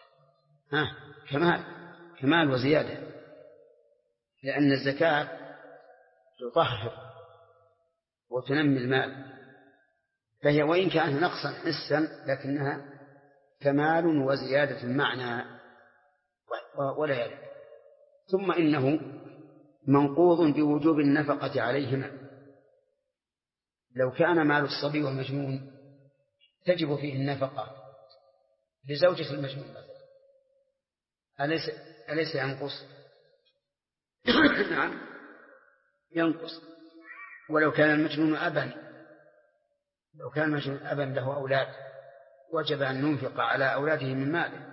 كمال وزيادة، لأن الزكاة تطهر وتنمي المال، فهي وإن كانت نقصا حسا لكنها كمال وزيادة المعنى ولا يرد. ثم إنه منقوض بوجوب النفقة عليهما. لو كان مال الصبي والمجنون تجب فيه النفقة لزوجة المجنون مثلا، أليس ينقص؟ نعم ينقص. ولو كان المجنون أبا له أولاد وجب أن ينفق على أولاده من ماله.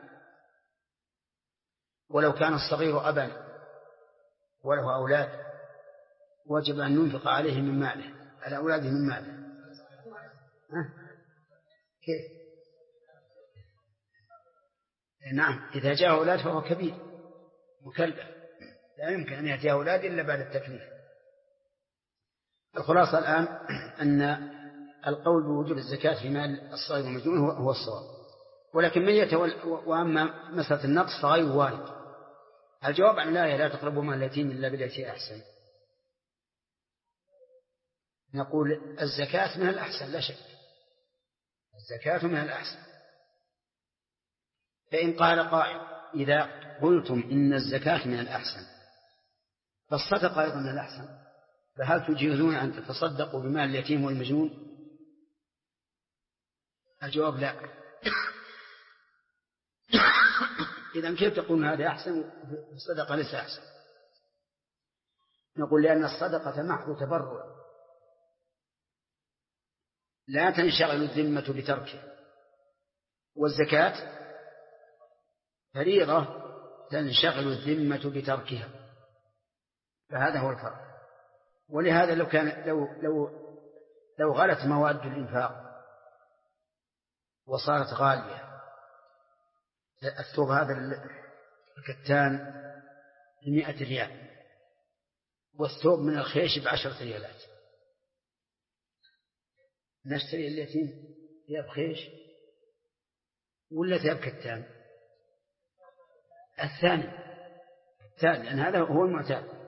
ولو كان الصغير أبا وله أولاد وجب أن ينفق عليه من ماله على أولاده من ماله. كيف؟ نعم إذا جاء أولاد فهو كبير مكلف، لا يمكن أن يأتي أولاد إلا بعد التكليف. الخلاصة الآن أن القول بوجوب الزكاة في مال الصغير والمجنون هو الصواب، ولكن من وأما مسألة النقص فغير وارد. الجواب عن لا تقربوا مال اليتيم إلا بالتي أحسن. نقول الزكاة من الأحسن لا شك، الزكاة من الأحسن. فإن قال قائل إذا قلتم إن الزكاة من الأحسن فالصدقة أيضا من الأحسن، فهل تجيزون أن تتصدقوا بمال اليتيم والمجنون؟ الجواب لا. إذن كيف تقول هذا أحسن والصدقة ليس أحسن؟ نقول لأن الصدقة محض تبرع لا تنشغل الذمة بتركه، والزكاة فريضة تنشغل الذمة بتركها، فهذا هو الفرق. ولهذا لو غلت مواد الإنفاق وصارت غالية، الثوب هذا الكتان 100 ريال والثوب من الخيش ب10 ريالات، نشتري اليتيم ثياب خيش ولا ثياب كتان؟ الثاني، لأن هذا هو المعتاد.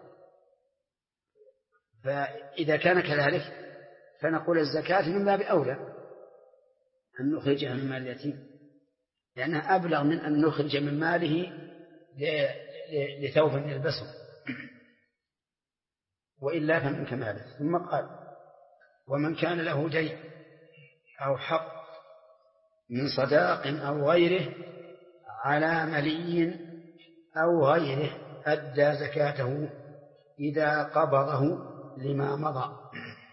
فإذا كان كذلك فنقول الزكاة من باب أولى أن نخرجها من مال اليتيم، لأنها أبلغ من أن نخرج من ماله لثوب يلبسه، وإلا فمن كماله. ثم قال ومن كان له دين أو حق من صداق أو غيره على ملي أو غيره أدى زكاته إذا قبضه لما مضى.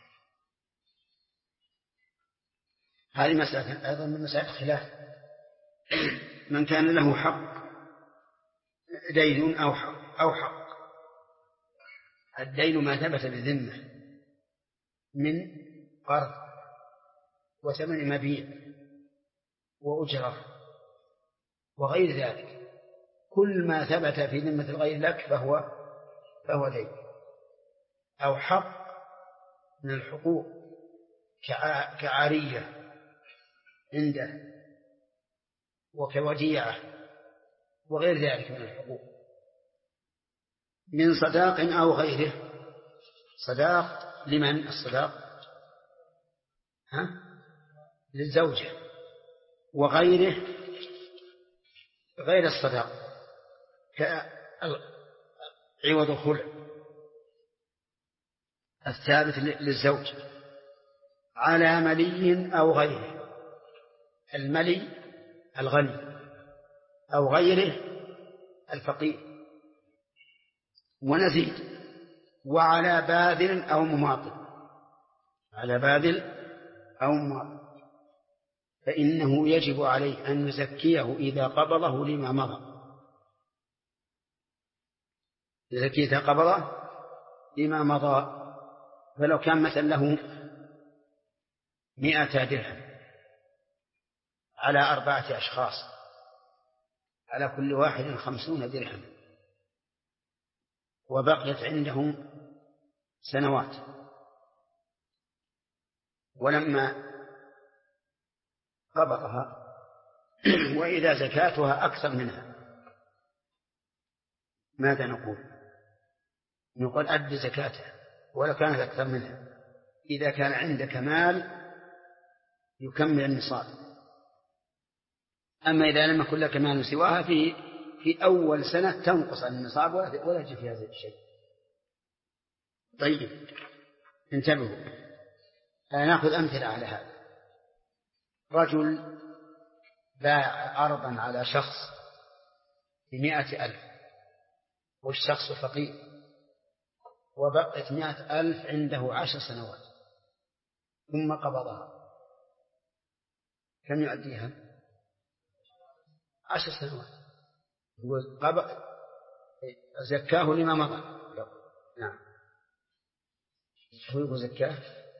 هذه مسألة أيضا من مسائل الخلاف. من كان له حق دين أو حق، الدين ما ثبت بذمة من قرض وثمن مبيع وأجرة وغير ذلك، كل ما ثبت في ذمة الغير لك فهو دين. أو حق من الحقوق كعارية عنده وكوديعة وغير ذلك من الحقوق، من صداق أو غيره. صداق لمن؟ الصداق للزوجة، وغيره غير الصداق كعوض الخلع الثابت للزوج على ملي أو غيره. الملي الغني أو غيره الفقير. ونزيد وعلى باذل أو مماطل، على باذل أو مماطل. فإنه يجب عليه أن يزكيه إذا قبضه لما مضى، يزكيه إذا قبضه لما مضى. فلو كان مثلا له 100 درهم على 4 أشخاص، على كل واحد 50 درهم، وبقيت عندهم سنوات، ولما قبضها وإذا زكاتها أكثر منها، ماذا نقول؟ نقول أد زكاتها ولو كانت أكثر منها إذا كان عندك مال يكمل النصاب. أما إذا لم يكن لك مال سواها في أول سنة تنقص عن النصاب ولا يجي في هذا الشيء. طيب انتبهوا، نأخذ أمثلة على هذا. رجل باع أرضا على شخص ب100,000 والشخص فقير، وبقيت 100,000 عنده 10 سنوات ثم قبضها، كم يؤديها؟ 10 سنوات. زكاه لما مضى. نعم، هو يقول زكاه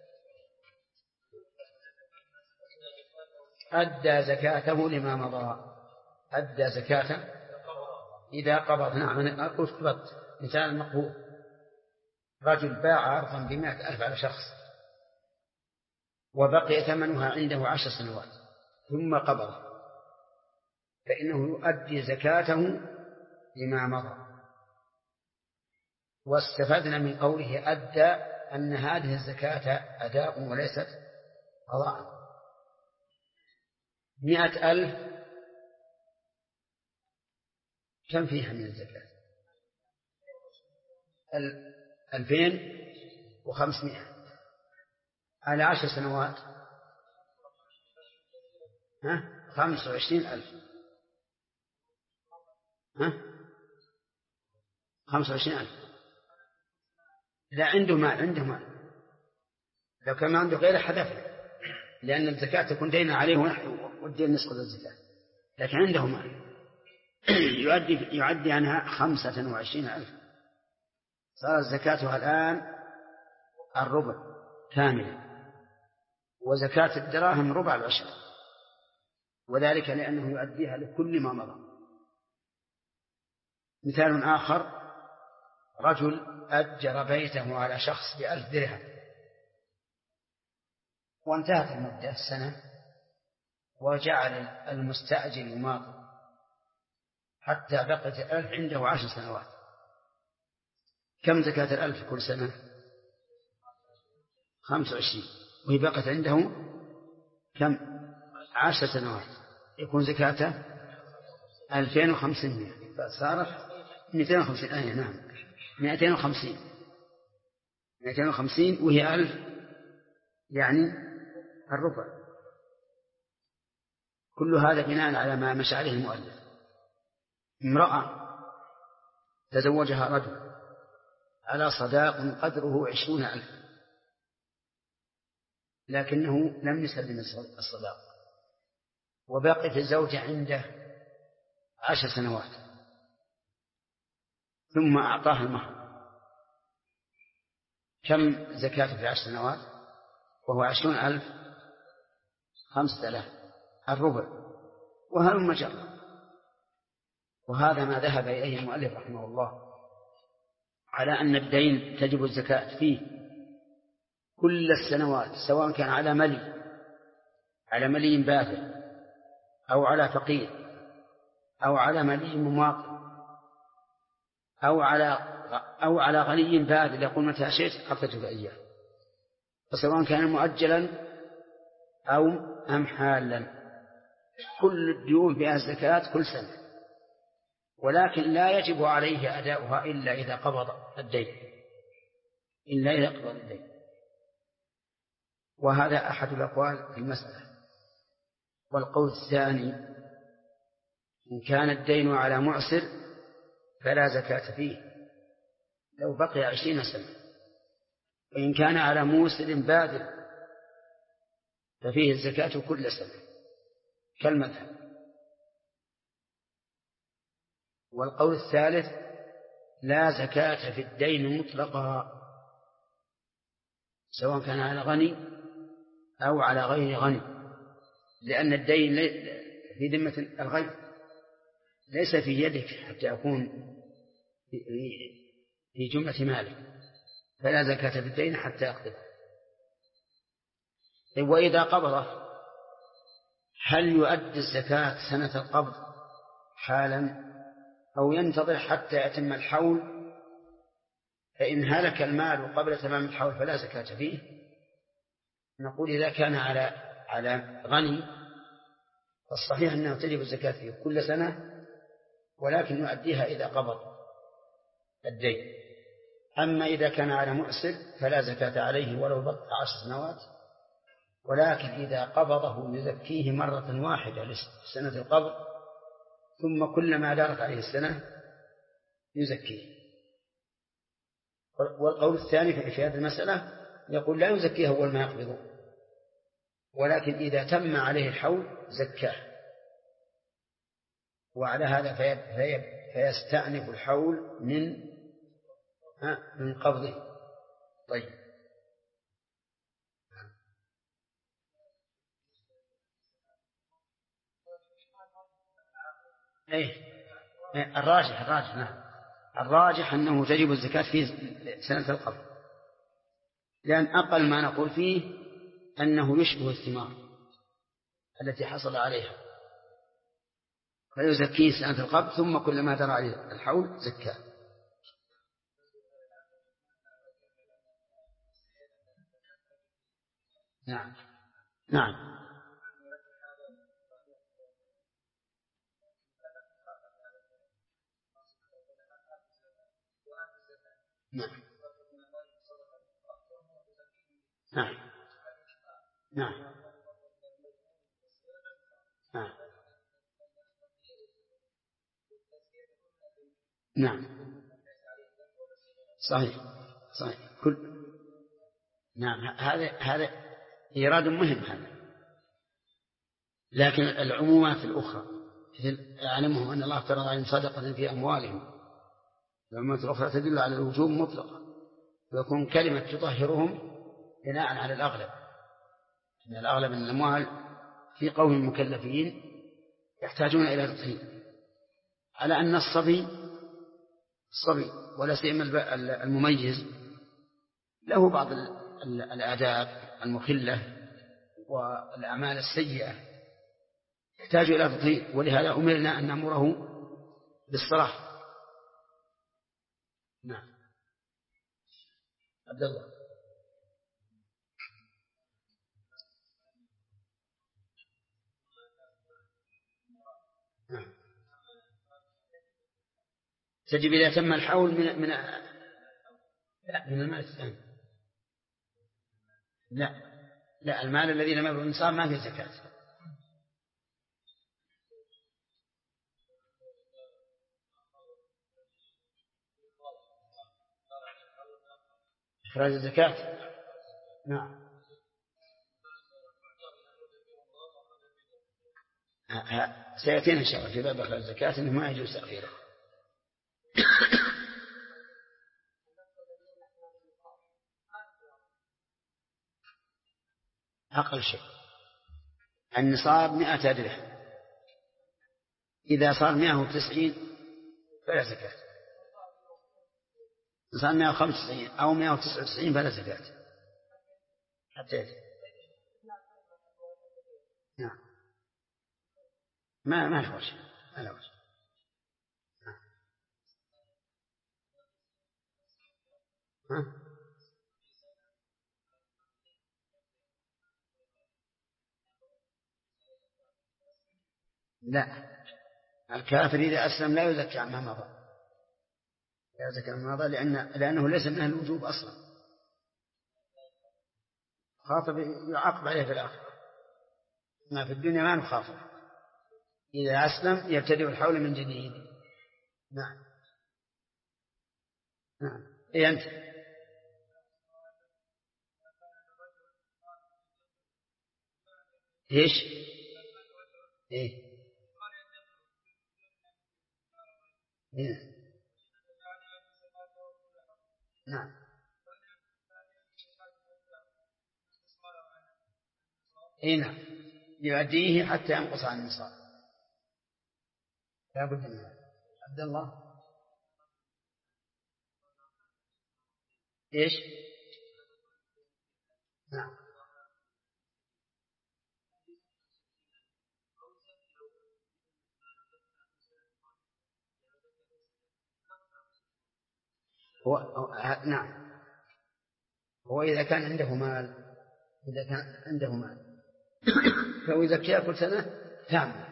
أدى زكاته لما مضى، أدى زكاته إذا قبض. نعم، أنا أثبت مثال مقبول. رجل باع أرضا ب100,000 على شخص وبقي ثمنها عنده 10 سنوات ثم قبض، فإنه يؤدي زكاته لما مضى. واستفدنا من قوله أدى أن هذه الزكاة أداء وليست قضاء. 100,000 كم فيها من الزكاة؟ 2,500 على 10 سنوات 25,000. 25,000. لا عنده مال، لو كان عنده غيره حذفه، لأن الزكاة تكون دينا عليه والدين نسقط الزكاة، لكن عنده مال يعدي عنها 25,000، صارت زكاتها الآن الربع كاملا، وزكاة الدراهم ربع العشر، وذلك لأنه يؤديها لكل ما مضى. مثال آخر، رجل أجر بيته على شخص ب1,000 درهم، وانتهت المدة السنة، وجعل المستأجر يماطل حتى بقت 1,000 عنده 10 سنوات. كم زكاة 1,000 كل سنة؟ 25، وهي بقت عنده كم؟ 10 سنوات، يكون زكاته 2,500، فصارت 250. نعم، 250 وهي 1,000 يعني الربع. كل هذا بناء على ما مشى عليه المؤلف. امرأة تزوجها رجل على صداق قدره 20,000، لكنه لم يسلم الصداق، وبقيت الزوجة عنده 10 سنوات، ثم أعطاها المهر. كم زكاة في 10 سنوات؟ وهو 20,000 5,000 الربع، وهلم جرا. وهذا ما ذهب إليه المؤلف رحمه الله، على أن الدين تجب الزكاة فيه كل السنوات، سواء كان على ملي باذل، أو على فقير، أو على ملي مماطل، أو على غني باذل يقول متى شئت أعطيتك إياه، فسواء كان مؤجلا أو أم حالا، كل الديون فيها الزكاة كل سنة، ولكن لا يجب عليه أداؤها إلا إذا قبض الدين، وهذا أحد الأقوال في المسألة. والقول الثاني، إن كان الدين على معسر فلا زكاة فيه لو بقي 20 سنة، وإن كان على موسر باذل ففيه الزكاة كل سنة. كالمذهب. والقول الثالث لا زكاة في الدين مطلقا، سواء كان على غني أو على غير غني، لأن الدين في ذمة الغير ليس في يدك حتى يكون في جملة مالك، فلا زكاة في الدين حتى يقبضه. وإذا قبضه هل يؤدي الزكاة سنة القبض حالا أو ينتظر حتى يتم الحول؟ فإن هلك المال قبل تمام الحول فلا زكاة فيه. نقول إذا كان على غني فالصحيح أنه تجب الزكاة فيه كل سنة، ولكن يؤديها إذا قبض الدين. أما إذا كان على مؤسر فلا زكاة عليه ولو بقي 10 سنوات، ولكن إذا قبضه يزكيه مرة واحدة لسنة القبض، ثم كلما دارت عليه السنة يزكيه. والقول الثاني في هذه المسألة يقول لا يزكيه أول ما يقبضه، ولكن إذا تم عليه الحول زكاه، وعلى هذا فيستأنف الحول من قبضه. طيب، الراجح أنه تجب الزكاة في سنة القبض، لأن أقل ما نقول فيه أنه يشبه الثمار التي حصل عليها، فيزكيه سنة القبض ثم كلما دار عليه الحول زكاه. نعم نعم نعم نعم نعم نعم نعم صحيح نعم هذا إيراد مهم هذا، لكن العمومات الأخرى مثل أعلمهم أن الله افترض عليهم صدقة في أموالهم، العمومات الأخرى تدل على الوجوب مطلقة، ويكون كلمة تطهرهم بناء على الأغلب، أن الأغلب من الأموال في قوم المكلفين يحتاجون إلى تطهير، على أن الصبي ولا سيما المميز له بعض الآداب المخلة والأعمال السيئة يحتاج إلى تطهير، ولهذا أمرنا أن نأمره بالصلاح. نعم عبد الله. نعم. تجب إذا تم الحول من المال الثاني. لا المال الذي لم يبلغ النصاب ما فيه زكاة. إخراج الزكاة. نعم سيأتينا إن شاء الله في باب إخراج الزكاة أنه ما يجوز تأخيره. أقل شيء النصاب 100 درهم، إذا صار 190 فلا زكاة، إذا صار 195 أو 199 فلا زكاة حتى يأتي. نعم ما له وجه. لا الكافر إذا أسلم لا يزكي عما مضى، لا يزكي عما مضى لأنه ليس من أهل الوجوب أصلا، خاطب يعاقب عليه في الآخرة، ما في الدنيا ما نخاطب، إذا أسلم يبتدئ الحول من جديد. نعم إيه أنت. إيش إيه؟ إيه؟ نعم. إيه نعم، يؤديه حتى ينقص عن النصاب، لا بد منه. عبد الله إيش؟ نعم. نعم، هو إذا كان عنده مال، إذا كان عنده مال فهو يزكيها كل سنة تامة.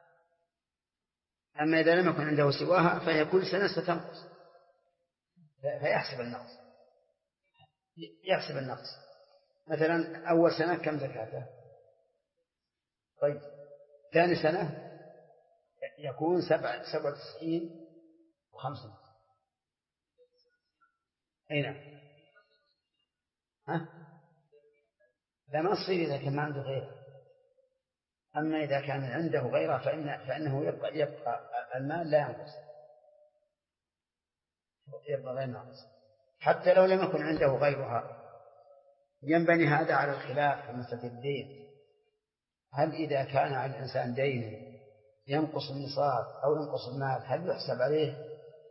أما إذا لم يكن عنده سواها فهي كل سنة ستنقص، فيحسب النقص، يحسب النقص. مثلا أول سنة كم زكاته؟ طيب ثاني سنة يكون 97 و500. أي نعم. ها؟ لا ما تصير إذا كان ما عنده غيره. أما إذا كان عنده غيره فإنه يبقى المال لا ينقص، يبقى غير ناقص حتى لو لم يكن عنده غيرها. ينبني هذا على الخلاف في مسألة الدين، هل إذا كان على الإنسان دين ينقص النصاب أو ينقص المال هل يحسب عليه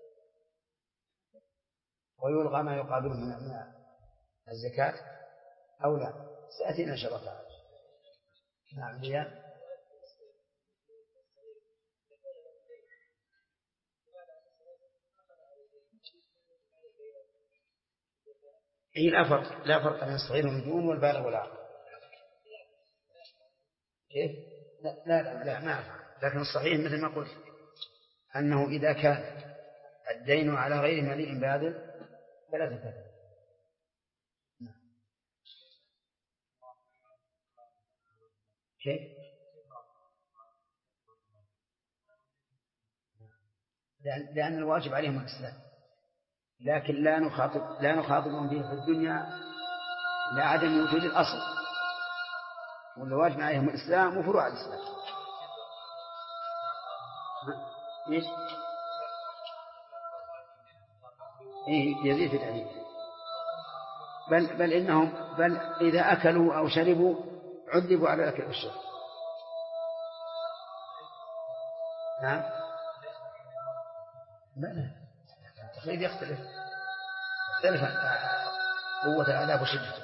ويلغى ما يقابله من الزكاة أو لا؟ سأتينا إن شاء الله تعالى. نعم ليا. إيه لا فرق بين الصغير والمجنون والبالغ والعاقل. كيف؟ لا ما أفعل. لكن الصحيح مثل ما قلت أنه إذا كان الدين على غير مليء باذل فلا زكاة. كيف؟ لأن الواجب عليهم الإسلام، لكن لا نخاطبهم به في الدنيا لعدم وجود الأصل، والواجب عليهم الإسلام وفروع الإسلام. إيش؟ إيه يزيد في العلم. بل إذا أكلوا أو شربوا عذبوا على الأكل والشرب. نعم. لا التقليد يختلف قوة العذاب وشدته.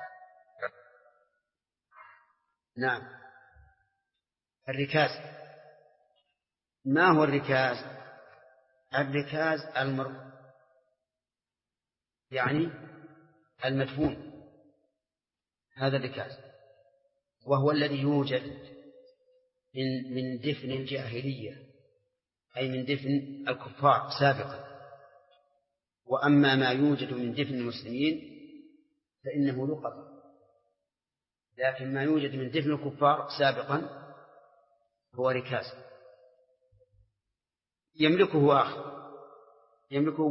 نعم. الركاز، ما هو الركاز؟ الركاز يعني المدفون، هذا الركاز، وهو الذي يوجد من دفن الجاهلية، أي من دفن الكفار سابقا. وأما ما يوجد من دفن المسلمين فإنه لقطة، لكن ما يوجد من دفن الكفار سابقا هو ركاز. يملكه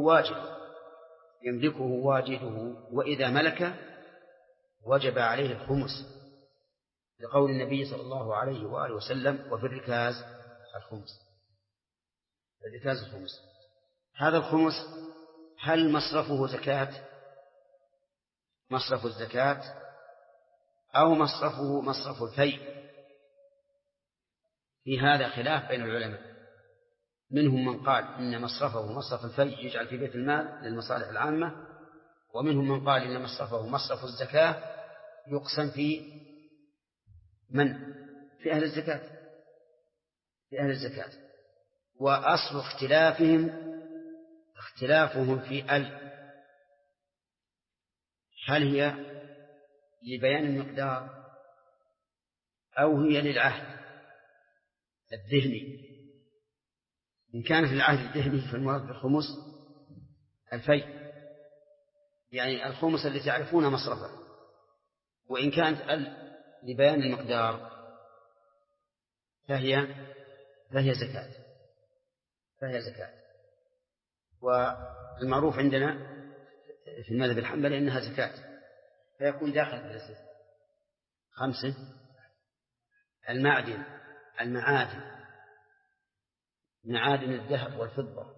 واجده، وإذا ملك وجب عليه الخمس، لقول النبي صلى الله عليه وآله وسلم وفي الركاز الخمس. هذا الخمس هل مصرفه زكاة، مصرف الزكاة، أو مصرفه مصرف الفيء؟ في هذا خلاف بين العلماء. منهم من قال إن مصرفه مصرف الفيء يجعل في بيت المال للمصالح العامة، ومنهم من قال إن مصرفه مصرف الزكاة يقسم في في أهل الزكاة. وأصل اختلافهم في هل هي لبيان المقدار أو هي للعهد الذهني. إن كانت للعهد الذهني فالمراد بالخمس الفيء، يعني الخمس التي تعرفون مصرفه. وإن كانت لبيان المقدار فهي زكاة. والمعروف عندنا في المذهب الحنبلي أنها زكاة، فيكون داخل في 5: المعدن معادن الذهب والفضة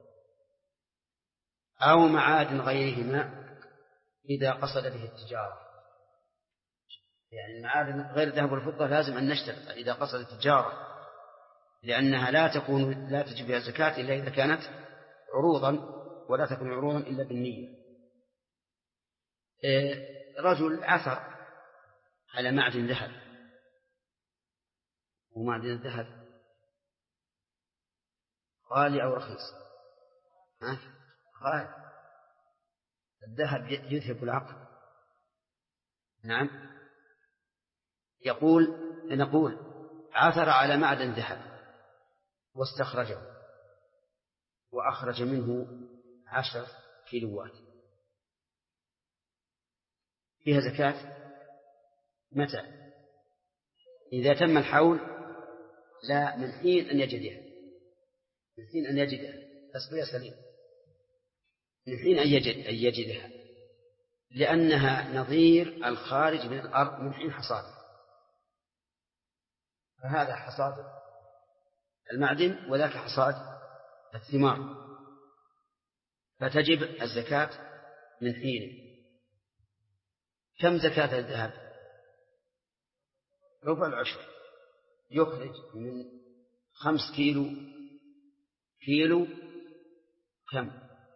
أو معادن غيرهما إذا قصد به التجارة. يعني المعادن غير الذهب والفضة لازم أن نشترط إذا قصد التجارة، لأنها لا تجب بها الزكاة إلا إذا كانت عروضا، ولا تكون عروضا إلا بالنية. رجل عثر على معدن ذهب، ومعدن الذهب غالي أو رخيص؟ غالي. الذهب يذهب العقل. نعم. نقول عثر على معدن ذهب واستخرجه وأخرج منه 10 كيلوات، فيها زكاة متى؟ إذا تم الحول، لا، من حين أن يجدها تصبير سليم، من حين أن يجدها، لأنها نظير الخارج من الأرض من حين حصاده. فهذا حصاد المعدن وذاك حصاد الثمار، فتجب الزكاة من حينه. كم زكاة الذهب؟ ربع العشر. يخرج من 5 كيلو كم؟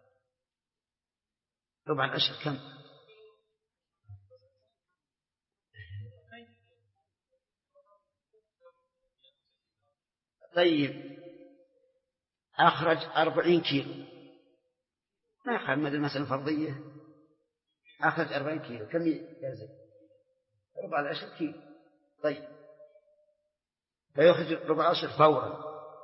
ربع العشر كم؟ طيب أخرج 40 كيلو، ما أخرج مثل المسألة الفرضية، أخرج 40 كيلو، كم يلزم؟ ربع العشر كيلو. طيب فيخرج ربع العشر فورا.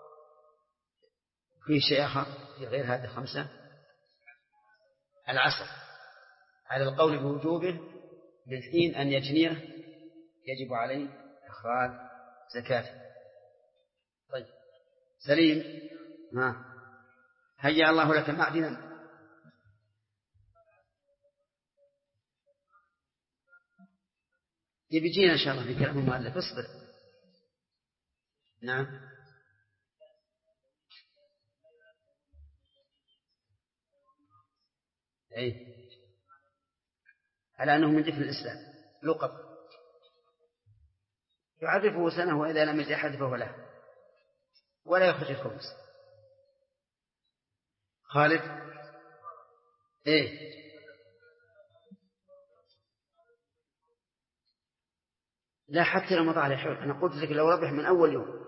في شيء آخر في غير هذه 5؟ العسل على القول بوجوبه من حين أن يجنيه يجب عليه إخراج زكاته. طيب سليم، هيا الله لك معدنا. يبيجينا إن شاء الله في كلام المؤلف، اصبر. نعم. أي على أنه من دفن الإسلام لقب يعرفه سنة، وإذا لم يجد أحد فهو له، ولا يخرج الخمس. خالد لا، حتى لو مضى عليه حول. أنا قلت لك لو ربح من أول يوم.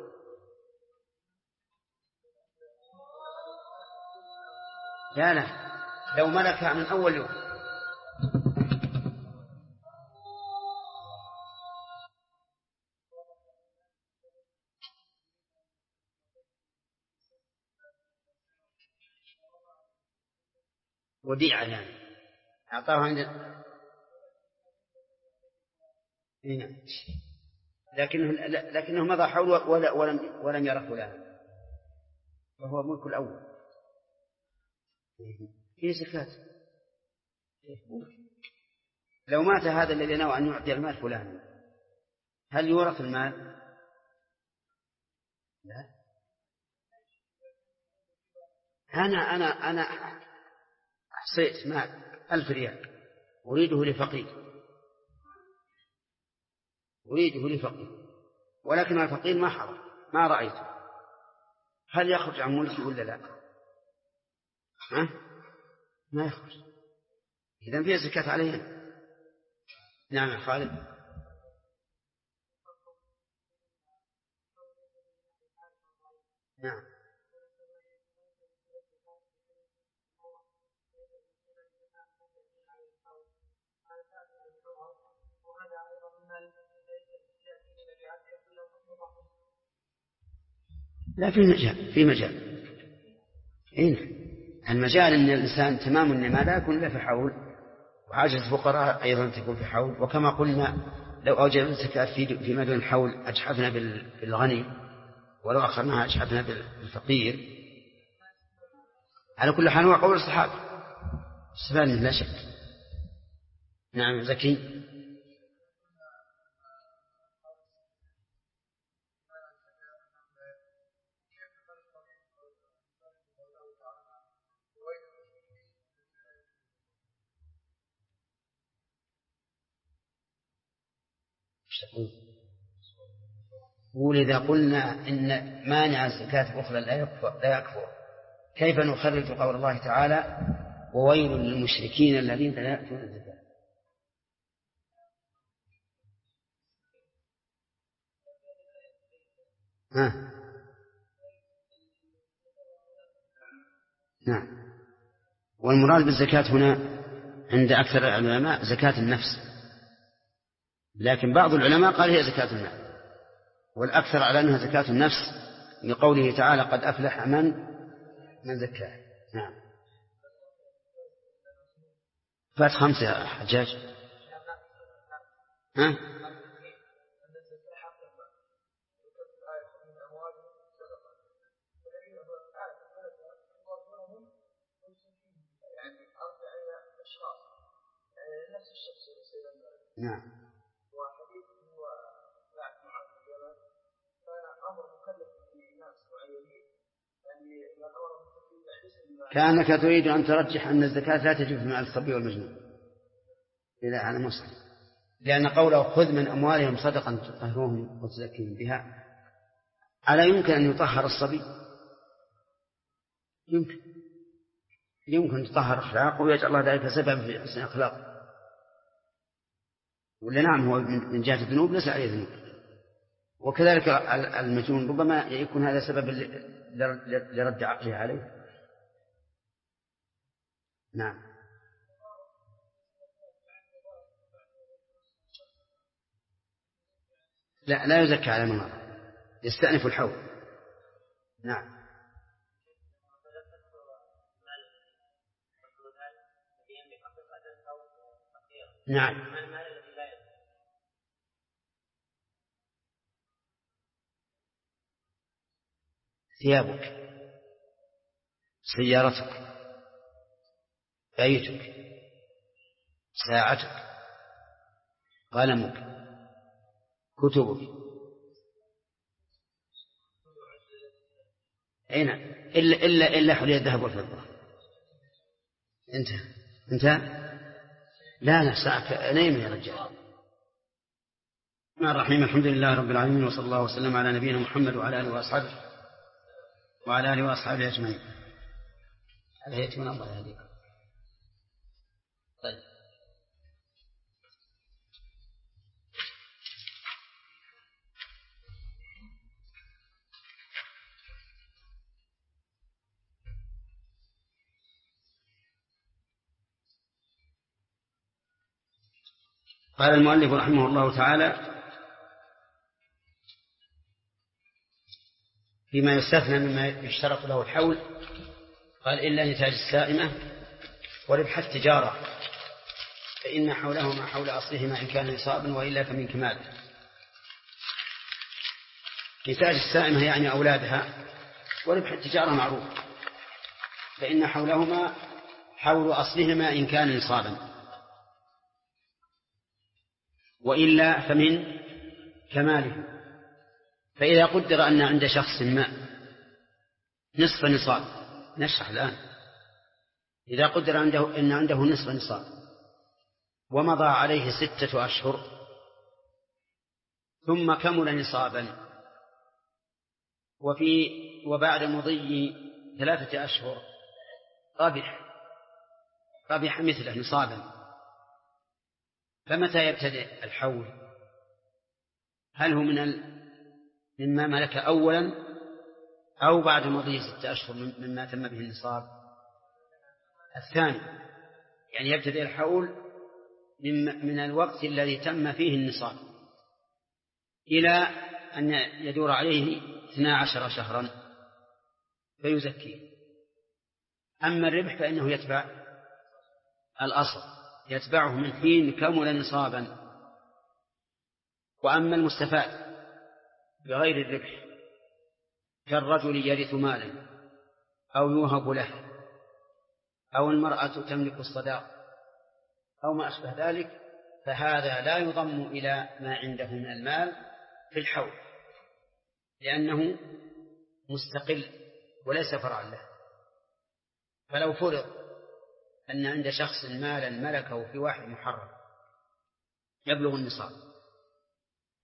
لا، لو ملكها من أول يوم. وديعة يعني أعطاه عند هنا، لكنه مضى حول ولم يره فلان، وهو ملك الأول. فيه زكاة. لو مات هذا الذي نوى أن يعطي المال فلان، هل يورث المال؟ لا. أنا أحصيت مال 1000 ريال أريده لفقير، ولكن الفقير ما حضر، ما رأيته، هل يخرج عن ملكي ولا لا؟ ما يخرج. إذن فيها زكاة عليها. نعم يا خالد. نعم. لا، في مجال. المجال أن الإنسان تمام النماء لا يكون إلا في حول، وحاجة الفقراء أيضا تكون في حول. وكما قلنا لو أوجبنا الزكاة في مدن الحول أجحفنا بالغني، ولو أخرناها أجحفنا بالفقير. على كل حال هو قول الصحابة السباني لا شك. نعم زكي. يقول إذا قلنا إن مانع الزكاة الأخرى لا يكفر كيف نخرج قول الله تعالى وويل للمشركين الذين لا يأتون الزكاة؟ نعم. والمراد بالزكاة هنا عند أكثر العلماء زكاة النفس، لكن بعض العلماء قال هي زكاة المال، والأكثر على أنها زكاة النفس لقوله تعالى قد أفلح من زكاه. نعم. فات 5 يا حجاج. نعم. وحديث هو معاذ بن جبل كان امر مكلف بناس معينين، يعني الامر كأنك تريد أن ترجح أن الزكاة لا تجب في مال الصبي والمجنون إذا على مسلم، لأن قوله خذ من أموالهم صدقا تطهرهم وتزكيهم بها، ألا يمكن أن يطهر الصبي؟ يمكن تطهر أخلاقه ويجعل الله ذلك سببا في حسن أخلاقه، ولا نعم هو من جهة الذنوب ليس عليه ذنوب. وكذلك المجنون ربما يكون هذا سبب لرد عقله عليه. نعم. لا يزكى على من مضى، يستأنف الحول. نعم. نعم. ثيابك، سيارتك، بيتك، ساعتك، قلمك، كتبك، أين إلا حلي الذهب والفضة. انت لا ساعك نيم يا رجال. الرحمن الرحيم. الحمد لله رب العالمين، وصلى الله وسلم على نبينا محمد وعلى آله وأصحابه أجمعين. هذا يتمنى الله يهديكم. طيب. قال المؤلف رحمه الله تعالى فيما يستثنى مما يشترط له الحول، قال إلا نتاج السائمة وربح التجارة فإن حولهما حول أصلهما إن كان نصابا وإلا فمن كماله. نتاج السائمة يعني أولادها، وربح التجارة معروف، فإن حولهما حول أصلهما إن كان نصابا وإلا فمن كماله. فإذا قدر أن عند شخص ما نصف نصاب، نشرح الآن، إذا قدر أن عنده نصف نصاب ومضى عليه 6 أشهر ثم كمل نصابا وبعد مضي 3 أشهر ربح مثله نصابا، فمتى يبتدئ الحول؟ هل هو مما ملك أولا أو بعد مضي 6 أشهر مما تم به النصاب؟ الثاني، يعني يبتدئ الحول من الوقت الذي تم فيه النصاب إلى أن يدور عليه 12 شهرا فيزكيه. أما الربح فإنه يتبع الأصل، يتبعه من حين كمل نصابا. وأما المستفاد بغير الربح كالرجل يرث مالا أو يوهب له أو المرأة تملك الصداق أو ما أشبه ذلك، فهذا لا يضم إلى ما عنده من المال في الحول، لأنه مستقل وليس فرعا له. فلو فرض أن عند شخص مالا ملكه في واحد محرم يبلغ النصاب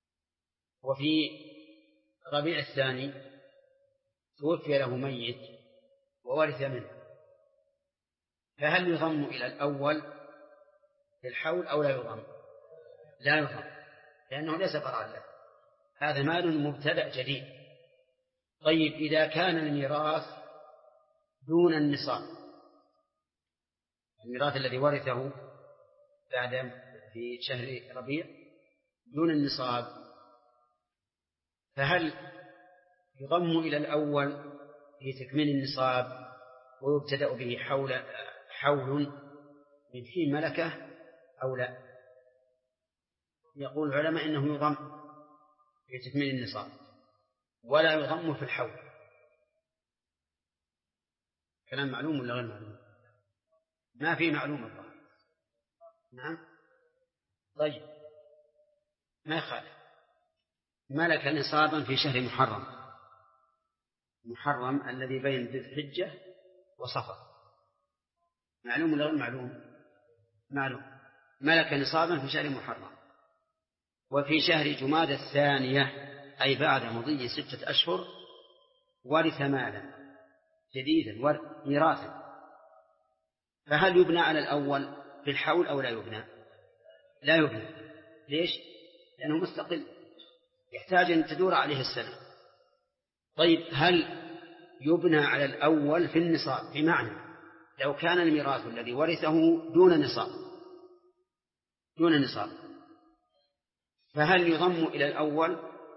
وفي ربيع الثاني توفي له ميت وورث منه، فهل يضم إلى الأول في الحول أو لا يضم؟ لا يضم، لأنه ليس فرعا له، هذا مال مبتدأ جديد. طيب إذا كان الميراث دون النصاب، الميراث الذي ورثه بعد في شهر ربيع دون النصاب، فهل يضم إلى الأول في تكميل النصاب ويبتدأ به حول من حين ملكه أو لا؟ يقول العلماء إنه يضم في تكميل النصاب ولا يضم في الحول. كلام معلوم ولا غير معلوم؟ ما في معلوم الله. نعم طيب ما يخالف. ملك نصابا في شهر محرم الذي بين ذي الحجة وصفر، معلوم ولا غير معلوم؟ معلوم. ملك نصابا في شهر محرم، وفي شهر جمادى الثانية أي بعد مضي 6 أشهر ورث مالا جديدا ميراثا، فهل يبنى على الأول في الحول أو لا يبنى؟ لا يبنى. ليش؟ لأنه مستقل يحتاج أن تدور عليه السنة. طيب هل يبنى على الأول في النصاب؟ بمعنى لو كان الميراث الذي ورثه دون نصاب فهل يضم إلى الأول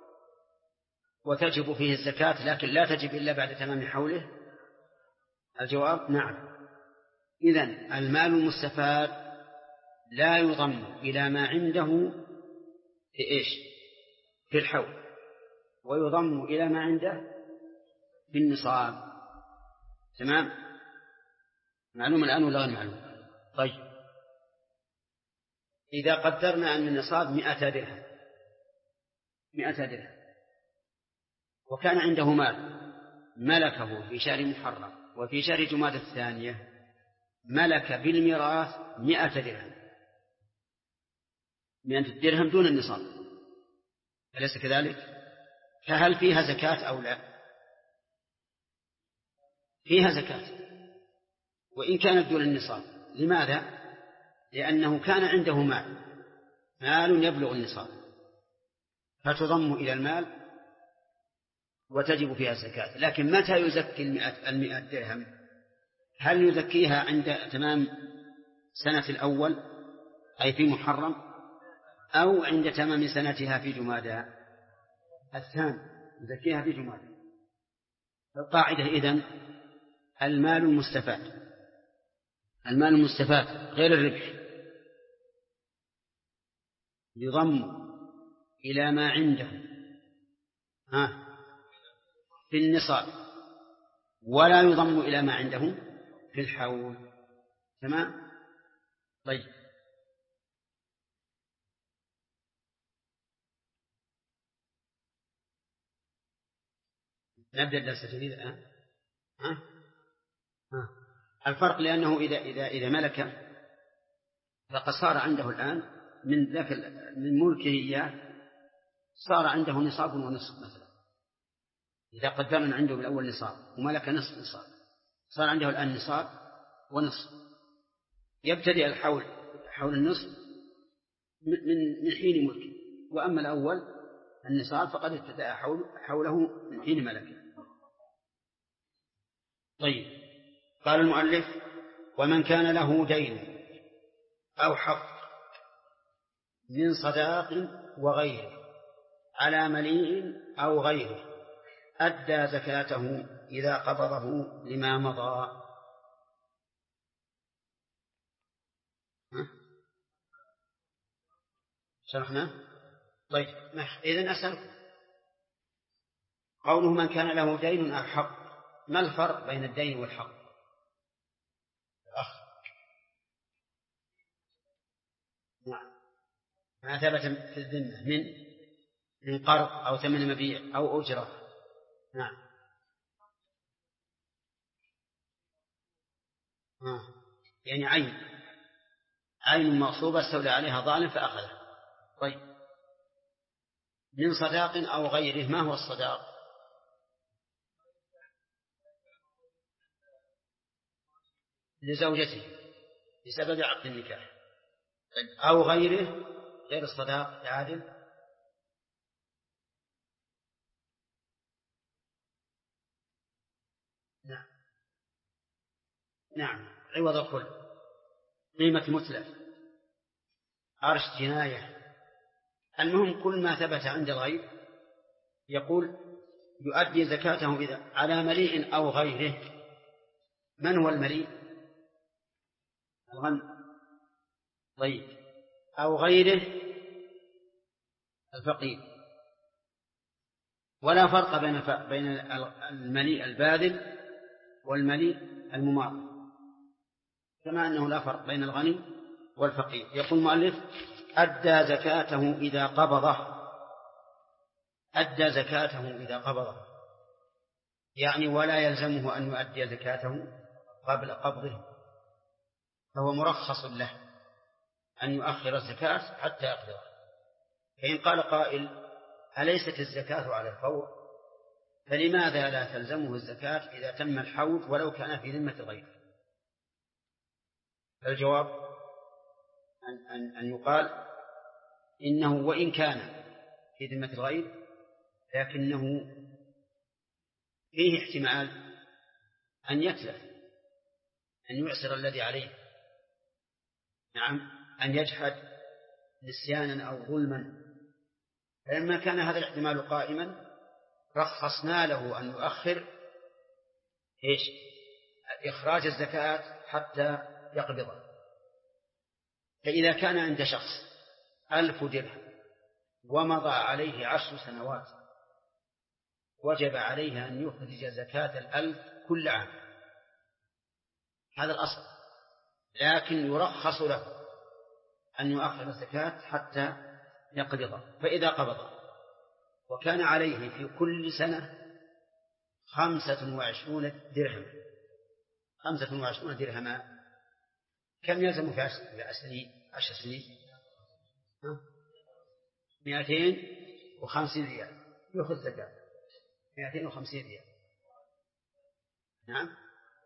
وتجب فيه الزكاة لكن لا تجب إلا بعد تمام حوله؟ الجواب نعم. إذن المال المستفاد لا يضم إلى ما عنده في إيش؟ في الحول، ويضم إلى ما عنده في النصاب. تمام؟ معلوم الآن ولا غير معلوم؟ طيب إذا قدرنا أن النصاب 100 درهم وكان عنده مال ملكه في شهر محرم وفي شهر جمادى الثانية ملك بالميراث 100 درهم، 100 درهم دون النصاب، أليس كذلك؟ فهل فيها زكاة أو لا؟ فيها زكاة وإن كانت دون النصاب. لماذا؟ لأنه كان عنده مال يبلغ النصاب، فتضم إلى المال وتجب فيها الزكاة. لكن متى يزكي 100 درهم؟ هل يزكيها عند تمام سنة الأول أي في محرم، أو عند تمام سنتها في جمادى الثاني؟ يزكيها في جمادى. القاعدة إذن المال المستفاد غير الربح يضم إلى ما عنده في النصاب ولا يضم إلى ما عنده في الحول. تمام؟ طيب نبدأ الدرس الجديد الآن. الفرق لأنه إذا ملك فقد صار عنده الآن من ملكه إياه صار عنده نصاب ونصف مثلا. إذا قدرنا عنده بالأول نصاب وملك نصف نصاب صار عنده الآن نصاب ونصف. يبتدئ حول النصف من حين ملكه، وأما الأول النصاب فقد ابتدأ حوله من حين ملكه. طيب قال المؤلف: ومن كان له دين أو حق من صداق وغيره على مليء أو غيره أدى زكاته إذا قبضه لما مضى. شرحنا؟ طيب إذن أسألكم، قوله من كان له دين أو حق، ما الفرق بين الدين والحق؟ نعم، ما ثبت في الذمة من قرض أو ثمن مبيع أو أجرة. نعم. يعني عين مغصوبة استولى عليها ظالم فأخذها. طيب من صداق أو غيره. ما هو الصداق؟ لزوجته بسبب عقد النكاح. أو غيره، غير الصداق يا عادل. نعم عوض الكل، قيمة مثلث، عرش جناية. المهم كل ما ثبت عند الغير يقول يؤدي زكاته إذا على مليء أو غيره. من هو المليء؟ الغنم. طيب، أو غيره الفقير. ولا فرق بين المليء الباذل والمليء المماطل، كما أنه لا فرق بين الغني والفقير. يقول المؤلف أدى زكاته إذا قبضه. أدى زكاته إذا قبضه يعني ولا يلزمه أن يؤدي زكاته قبل قبضه، فهو مرخص له أن يؤخر الزكاة حتى يقبضه. فإن قال قائل أليست الزكاة على الفور، فلماذا لا تلزمه الزكاة إذا تم الحول ولو كان في ذمة الغير؟ الجواب أن يقال إنه وإن كان في ذمة الغير لكنه فيه احتمال أن يتلف، أن يعسر الذي عليه، نعم، أن يجحد نسيانا أو ظلما. فلما كان هذا الاحتمال قائما رخصنا له أن يؤخر إخراج الزكاة حتى يقبضه. فإذا كان عند شخص 1000 درهم ومضى عليه 10 سنوات وجب عليه أن يخرج زكاة 1000 كل عام، هذا الأصل، لكن يرخص له أن يؤخر الزكاة حتى يقبضه. فإذا قبضه وكان عليه في كل سنة 25 درهم، 25 درهما، كم يلزم في 10 سنين؟ 250 ريال يأخذ زكاة، 250 ريال. نعم،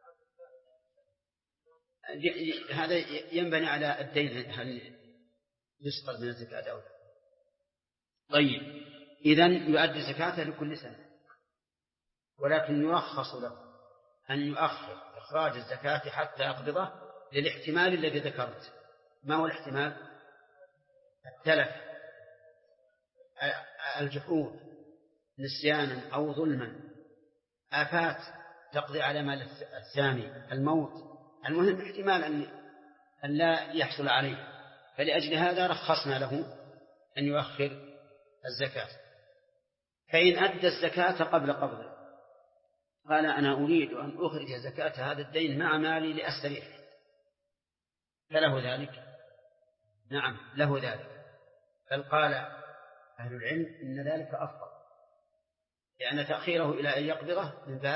هذا ينبني على الدين، هل يسقط من الزكاة أو لا. طيب، إذن يؤدي زكاته لكل سنة، ولكن يرخص له أن يؤخر إخراج الزكاة حتى يقبضه للاحتمال الذي ذكرت. ما هو الاحتمال؟ التلف، الجحود، نسيانا أو ظلما، آفات تقضي على مال الثاني، الموت. المهم احتمال أن لا يحصل عليه، فلأجل هذا رخصنا له أن يؤخر الزكاة. فإن أدى الزكاة قبل قبضه قال أنا أريد أن أخرج زكاة هذا الدين مع مالي لأستريح، فله ذلك؟ نعم له ذلك. بل قال أهل العلم إن ذلك أفضل، لأن تأخيره إلى أن يقبضه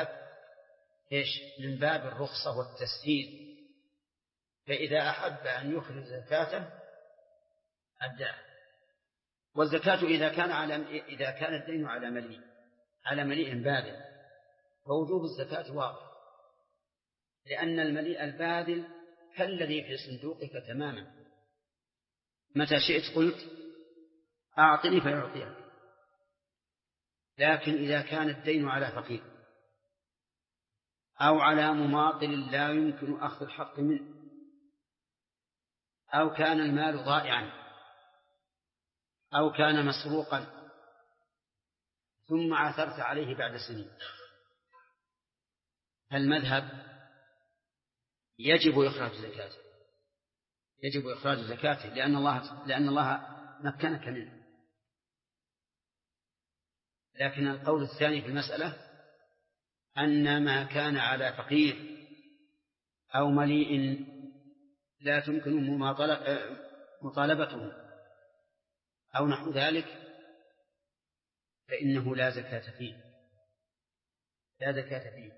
من باب الرخصة والتسهيل. فإذا أحب أن يخرج زكاته أداه. والزكاة إذا كان الدين على مليء باذل فوجوب الزكاة واضح، لأن المليء الباذل كالذي في صندوقك تماما، متى شئت قلت أعطني فيعطيك. لكن إذا كان الدين على فقير أو على مماطل لا يمكن أخذ الحق منه، أو كان المال ضائعا، أو كان مسروقا ثم عثرت عليه بعد سنين، فالمذهب يجب إخراج زكاته، يجب إخراج زكاته، لأن الله مكنك منه. لكن القول الثاني في المسألة أن ما كان على فقير أو مليء لا تمكن مطالبته أو نحو ذلك فإنه لا زكاة فيه، لا زكاة فيه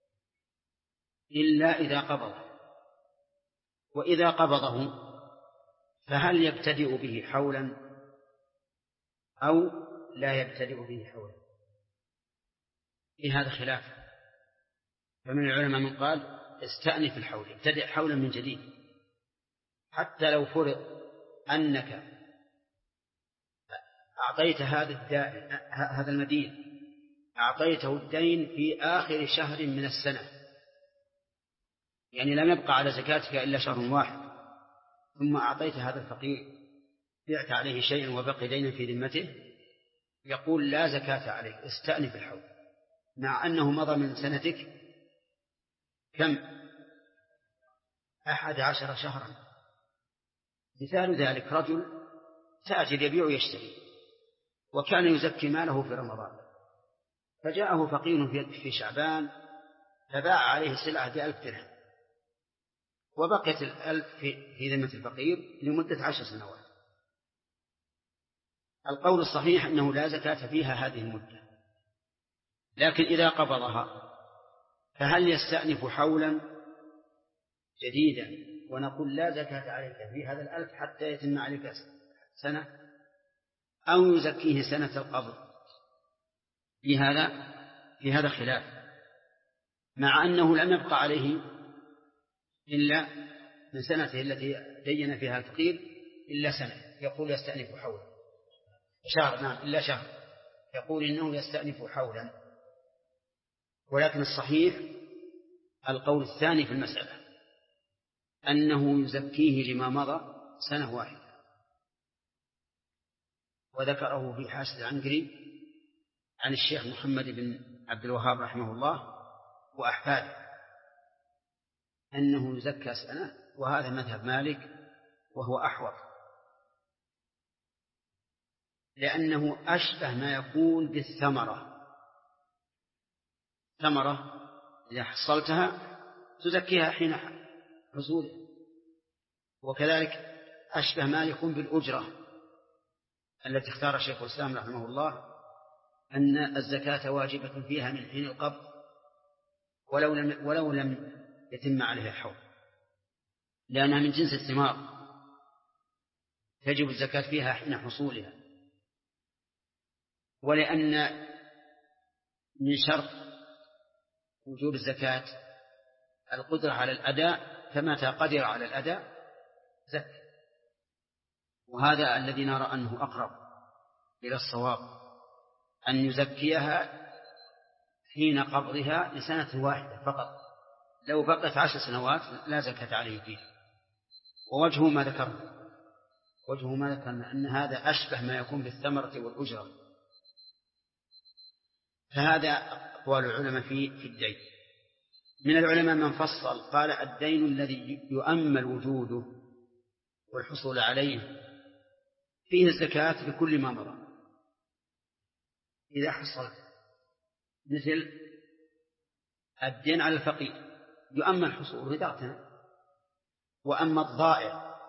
إلا إذا قبضه. وإذا قبضه فهل يبتدئ به حولا أو لا يبتدئ به حولا. في هذا خلاف، فمن العلماء من قال استأنف الحول، ابتدئ حولا من جديد، حتى لو فرض أنك أعطيت هذا المدين أعطيته الدين في آخر شهر من السنة، يعني لم يبقى على زكاتك إلا شهر واحد، ثم أعطيت هذا الفقير بعت عليه شيئا وبقي دينا في ذمته، يقول لا زكاة عليك، استأنف الحول، مع أنه مضى من سنتك كم 11 شهرا. مثال ذلك رجل تاجر يبيع ويشتري، وكان يزكي ماله في رمضان، فجاءه فقير في شعبان فباع عليه السلعة ب1,000 درهم، وبقيت 1,000 في ذمة الفقير لمدة 10 سنوات. القول الصحيح أنه لا زكاة فيها هذه المدة، لكن إذا قبضها فهل يستأنف حولا جديدا ونقول لا زكاة عليك في هذا 1,000 حتى يتم عليك سنة، أو يزكيه سنة القبض؟ في هذا خلاف، مع أنه لم يبقى عليه إلا من سنته التي دين فيها الفقير إلا سنة، يقول يستأنف حولا شهر، نعم إلا شهر، يقول إنه يستأنف حولا. ولكن الصحيح القول الثاني في المسألة، أنه يزكيه لما مضى سنة واحدة، وذكره في حاشية العنقري عن الشيخ محمد بن عبد الوهاب رحمه الله وأحفاده أنه يزكى سنة، وهذا مذهب مالك وهو أحوط، لأنه أشبه ما يكون بالثمرة. ثمرة إذا حصلتها تزكيها حين حصولها، وكذلك أشبه ما يكون بالأجرة التي اختار شيخ الإسلام رحمه الله أن الزكاة واجبة فيها من حين القبض ولو لم يتم عليها الحول، لأنها من جنس الثمار تجب الزكاة فيها حين حصولها. ولأن من شرط وجوب الزكاة القدرة على الأداء، فمتى قدر على الأداء زكى، وهذا الذي نرى أنه أقرب إلى الصواب، أن يزكيها حين قبضها لسنة واحدة فقط، لو بقت 10 سنوات لا زكاة عليه فيها. ووجهه ما ذكرنا أن هذا أشبه ما يكون بالثمرة والأجرة. فهذا أقوال العلماء في الدين. من العلماء من فصل قال الدين الذي يؤمل وجوده والحصول عليه فيه الزكاة بكل ما مضى إذا حصل، مثل الدين على الفقير يؤمل حصوله إذا اغتنى. وأما الضائع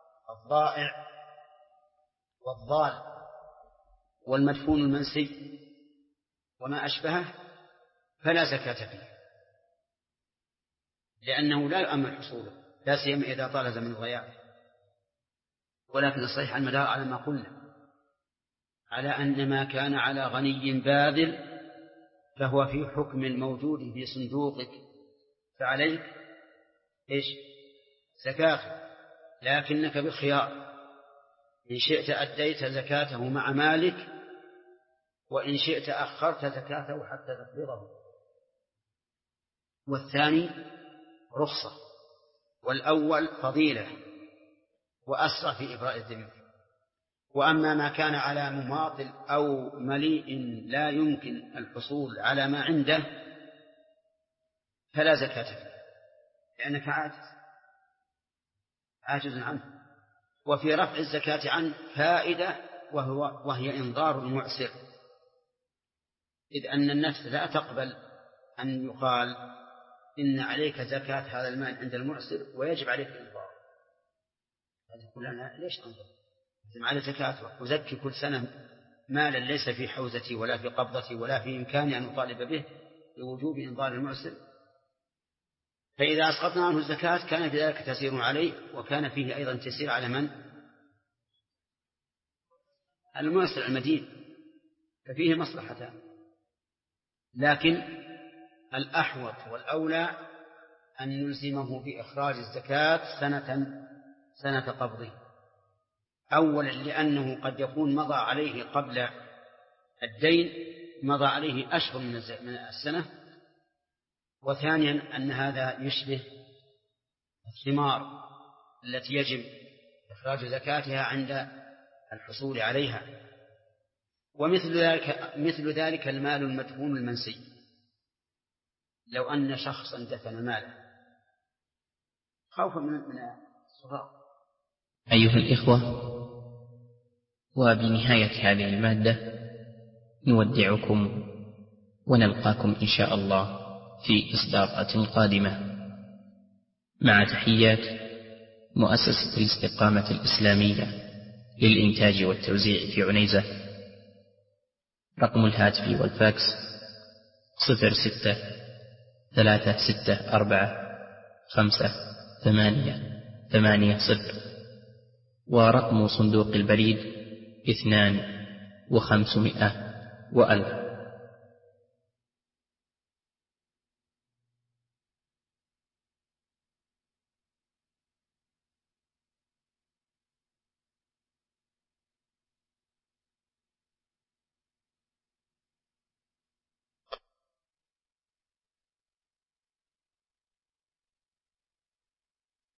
والضال والمدفون المنسي وما أشبهه فلا زكاة فيه، لأنه لا يؤمل حصوله، لا سيما إذا طال زمن الضياع. ولكن الصحيح المدار على ما قلنا، على أن ما كان على غني باذل فهو في حكم الموجود في صندوقك، فعليك زكاة، لكنك بالخيار، إن شئت أديت زكاته مع مالك، وإن شئت أخرت زكاته حتى تقبضه. والثاني رخصة، والأول فضيلة وأسرع في إبراء الذمة. وأما ما كان على مماطل أو مليء لا يمكن الحصول على ما عنده فلا زكاة فيه، لأنك عاجز عنه. وفي رفع الزكاة عنه فائدة، وهي إنظار المعسر، إذ أن النفس لا تقبل أن يقال إن عليك زكاة هذا المال عند المعسر ويجب عليك الإنظار. هذا يقول لنا ليش أنظر؟ إذا على زكاة وزكي كل سنة مالا ليس في حوزتي ولا في قبضتي ولا في إمكاني أن أطالب به لوجوب إنظار المعسر. فإذا أسقطنا عنه الزكاة كان في ذلك تسير عليه، وكان فيه أيضا تسير على من؟ المعسر المدين، ففيه مصلحتان، لكن الأحوط والأولى أن نلزمه بإخراج الزكاة سنة قبضه، أولا لأنه قد يكون مضى عليه قبل الدين مضى عليه أشهر من السنة، وثانيا أن هذا يشبه الثمار التي يجب إخراج زكاتها عند الحصول عليها. ومثل ذلك المال المدفون المنسي، لو أن شخصا دفن ماله خوفا من الصغار. أيها الإخوة، وبنهاية هذه المادة نودعكم ونلقاكم إن شاء الله في إصدارات قادمة، مع تحيات مؤسسة الاستقامة الإسلامية للإنتاج والتوزيع في عنيزة. رقم الهاتف والفاكس 06-364-5-8-8-0، ورقم صندوق البريد 2 و500 و1000.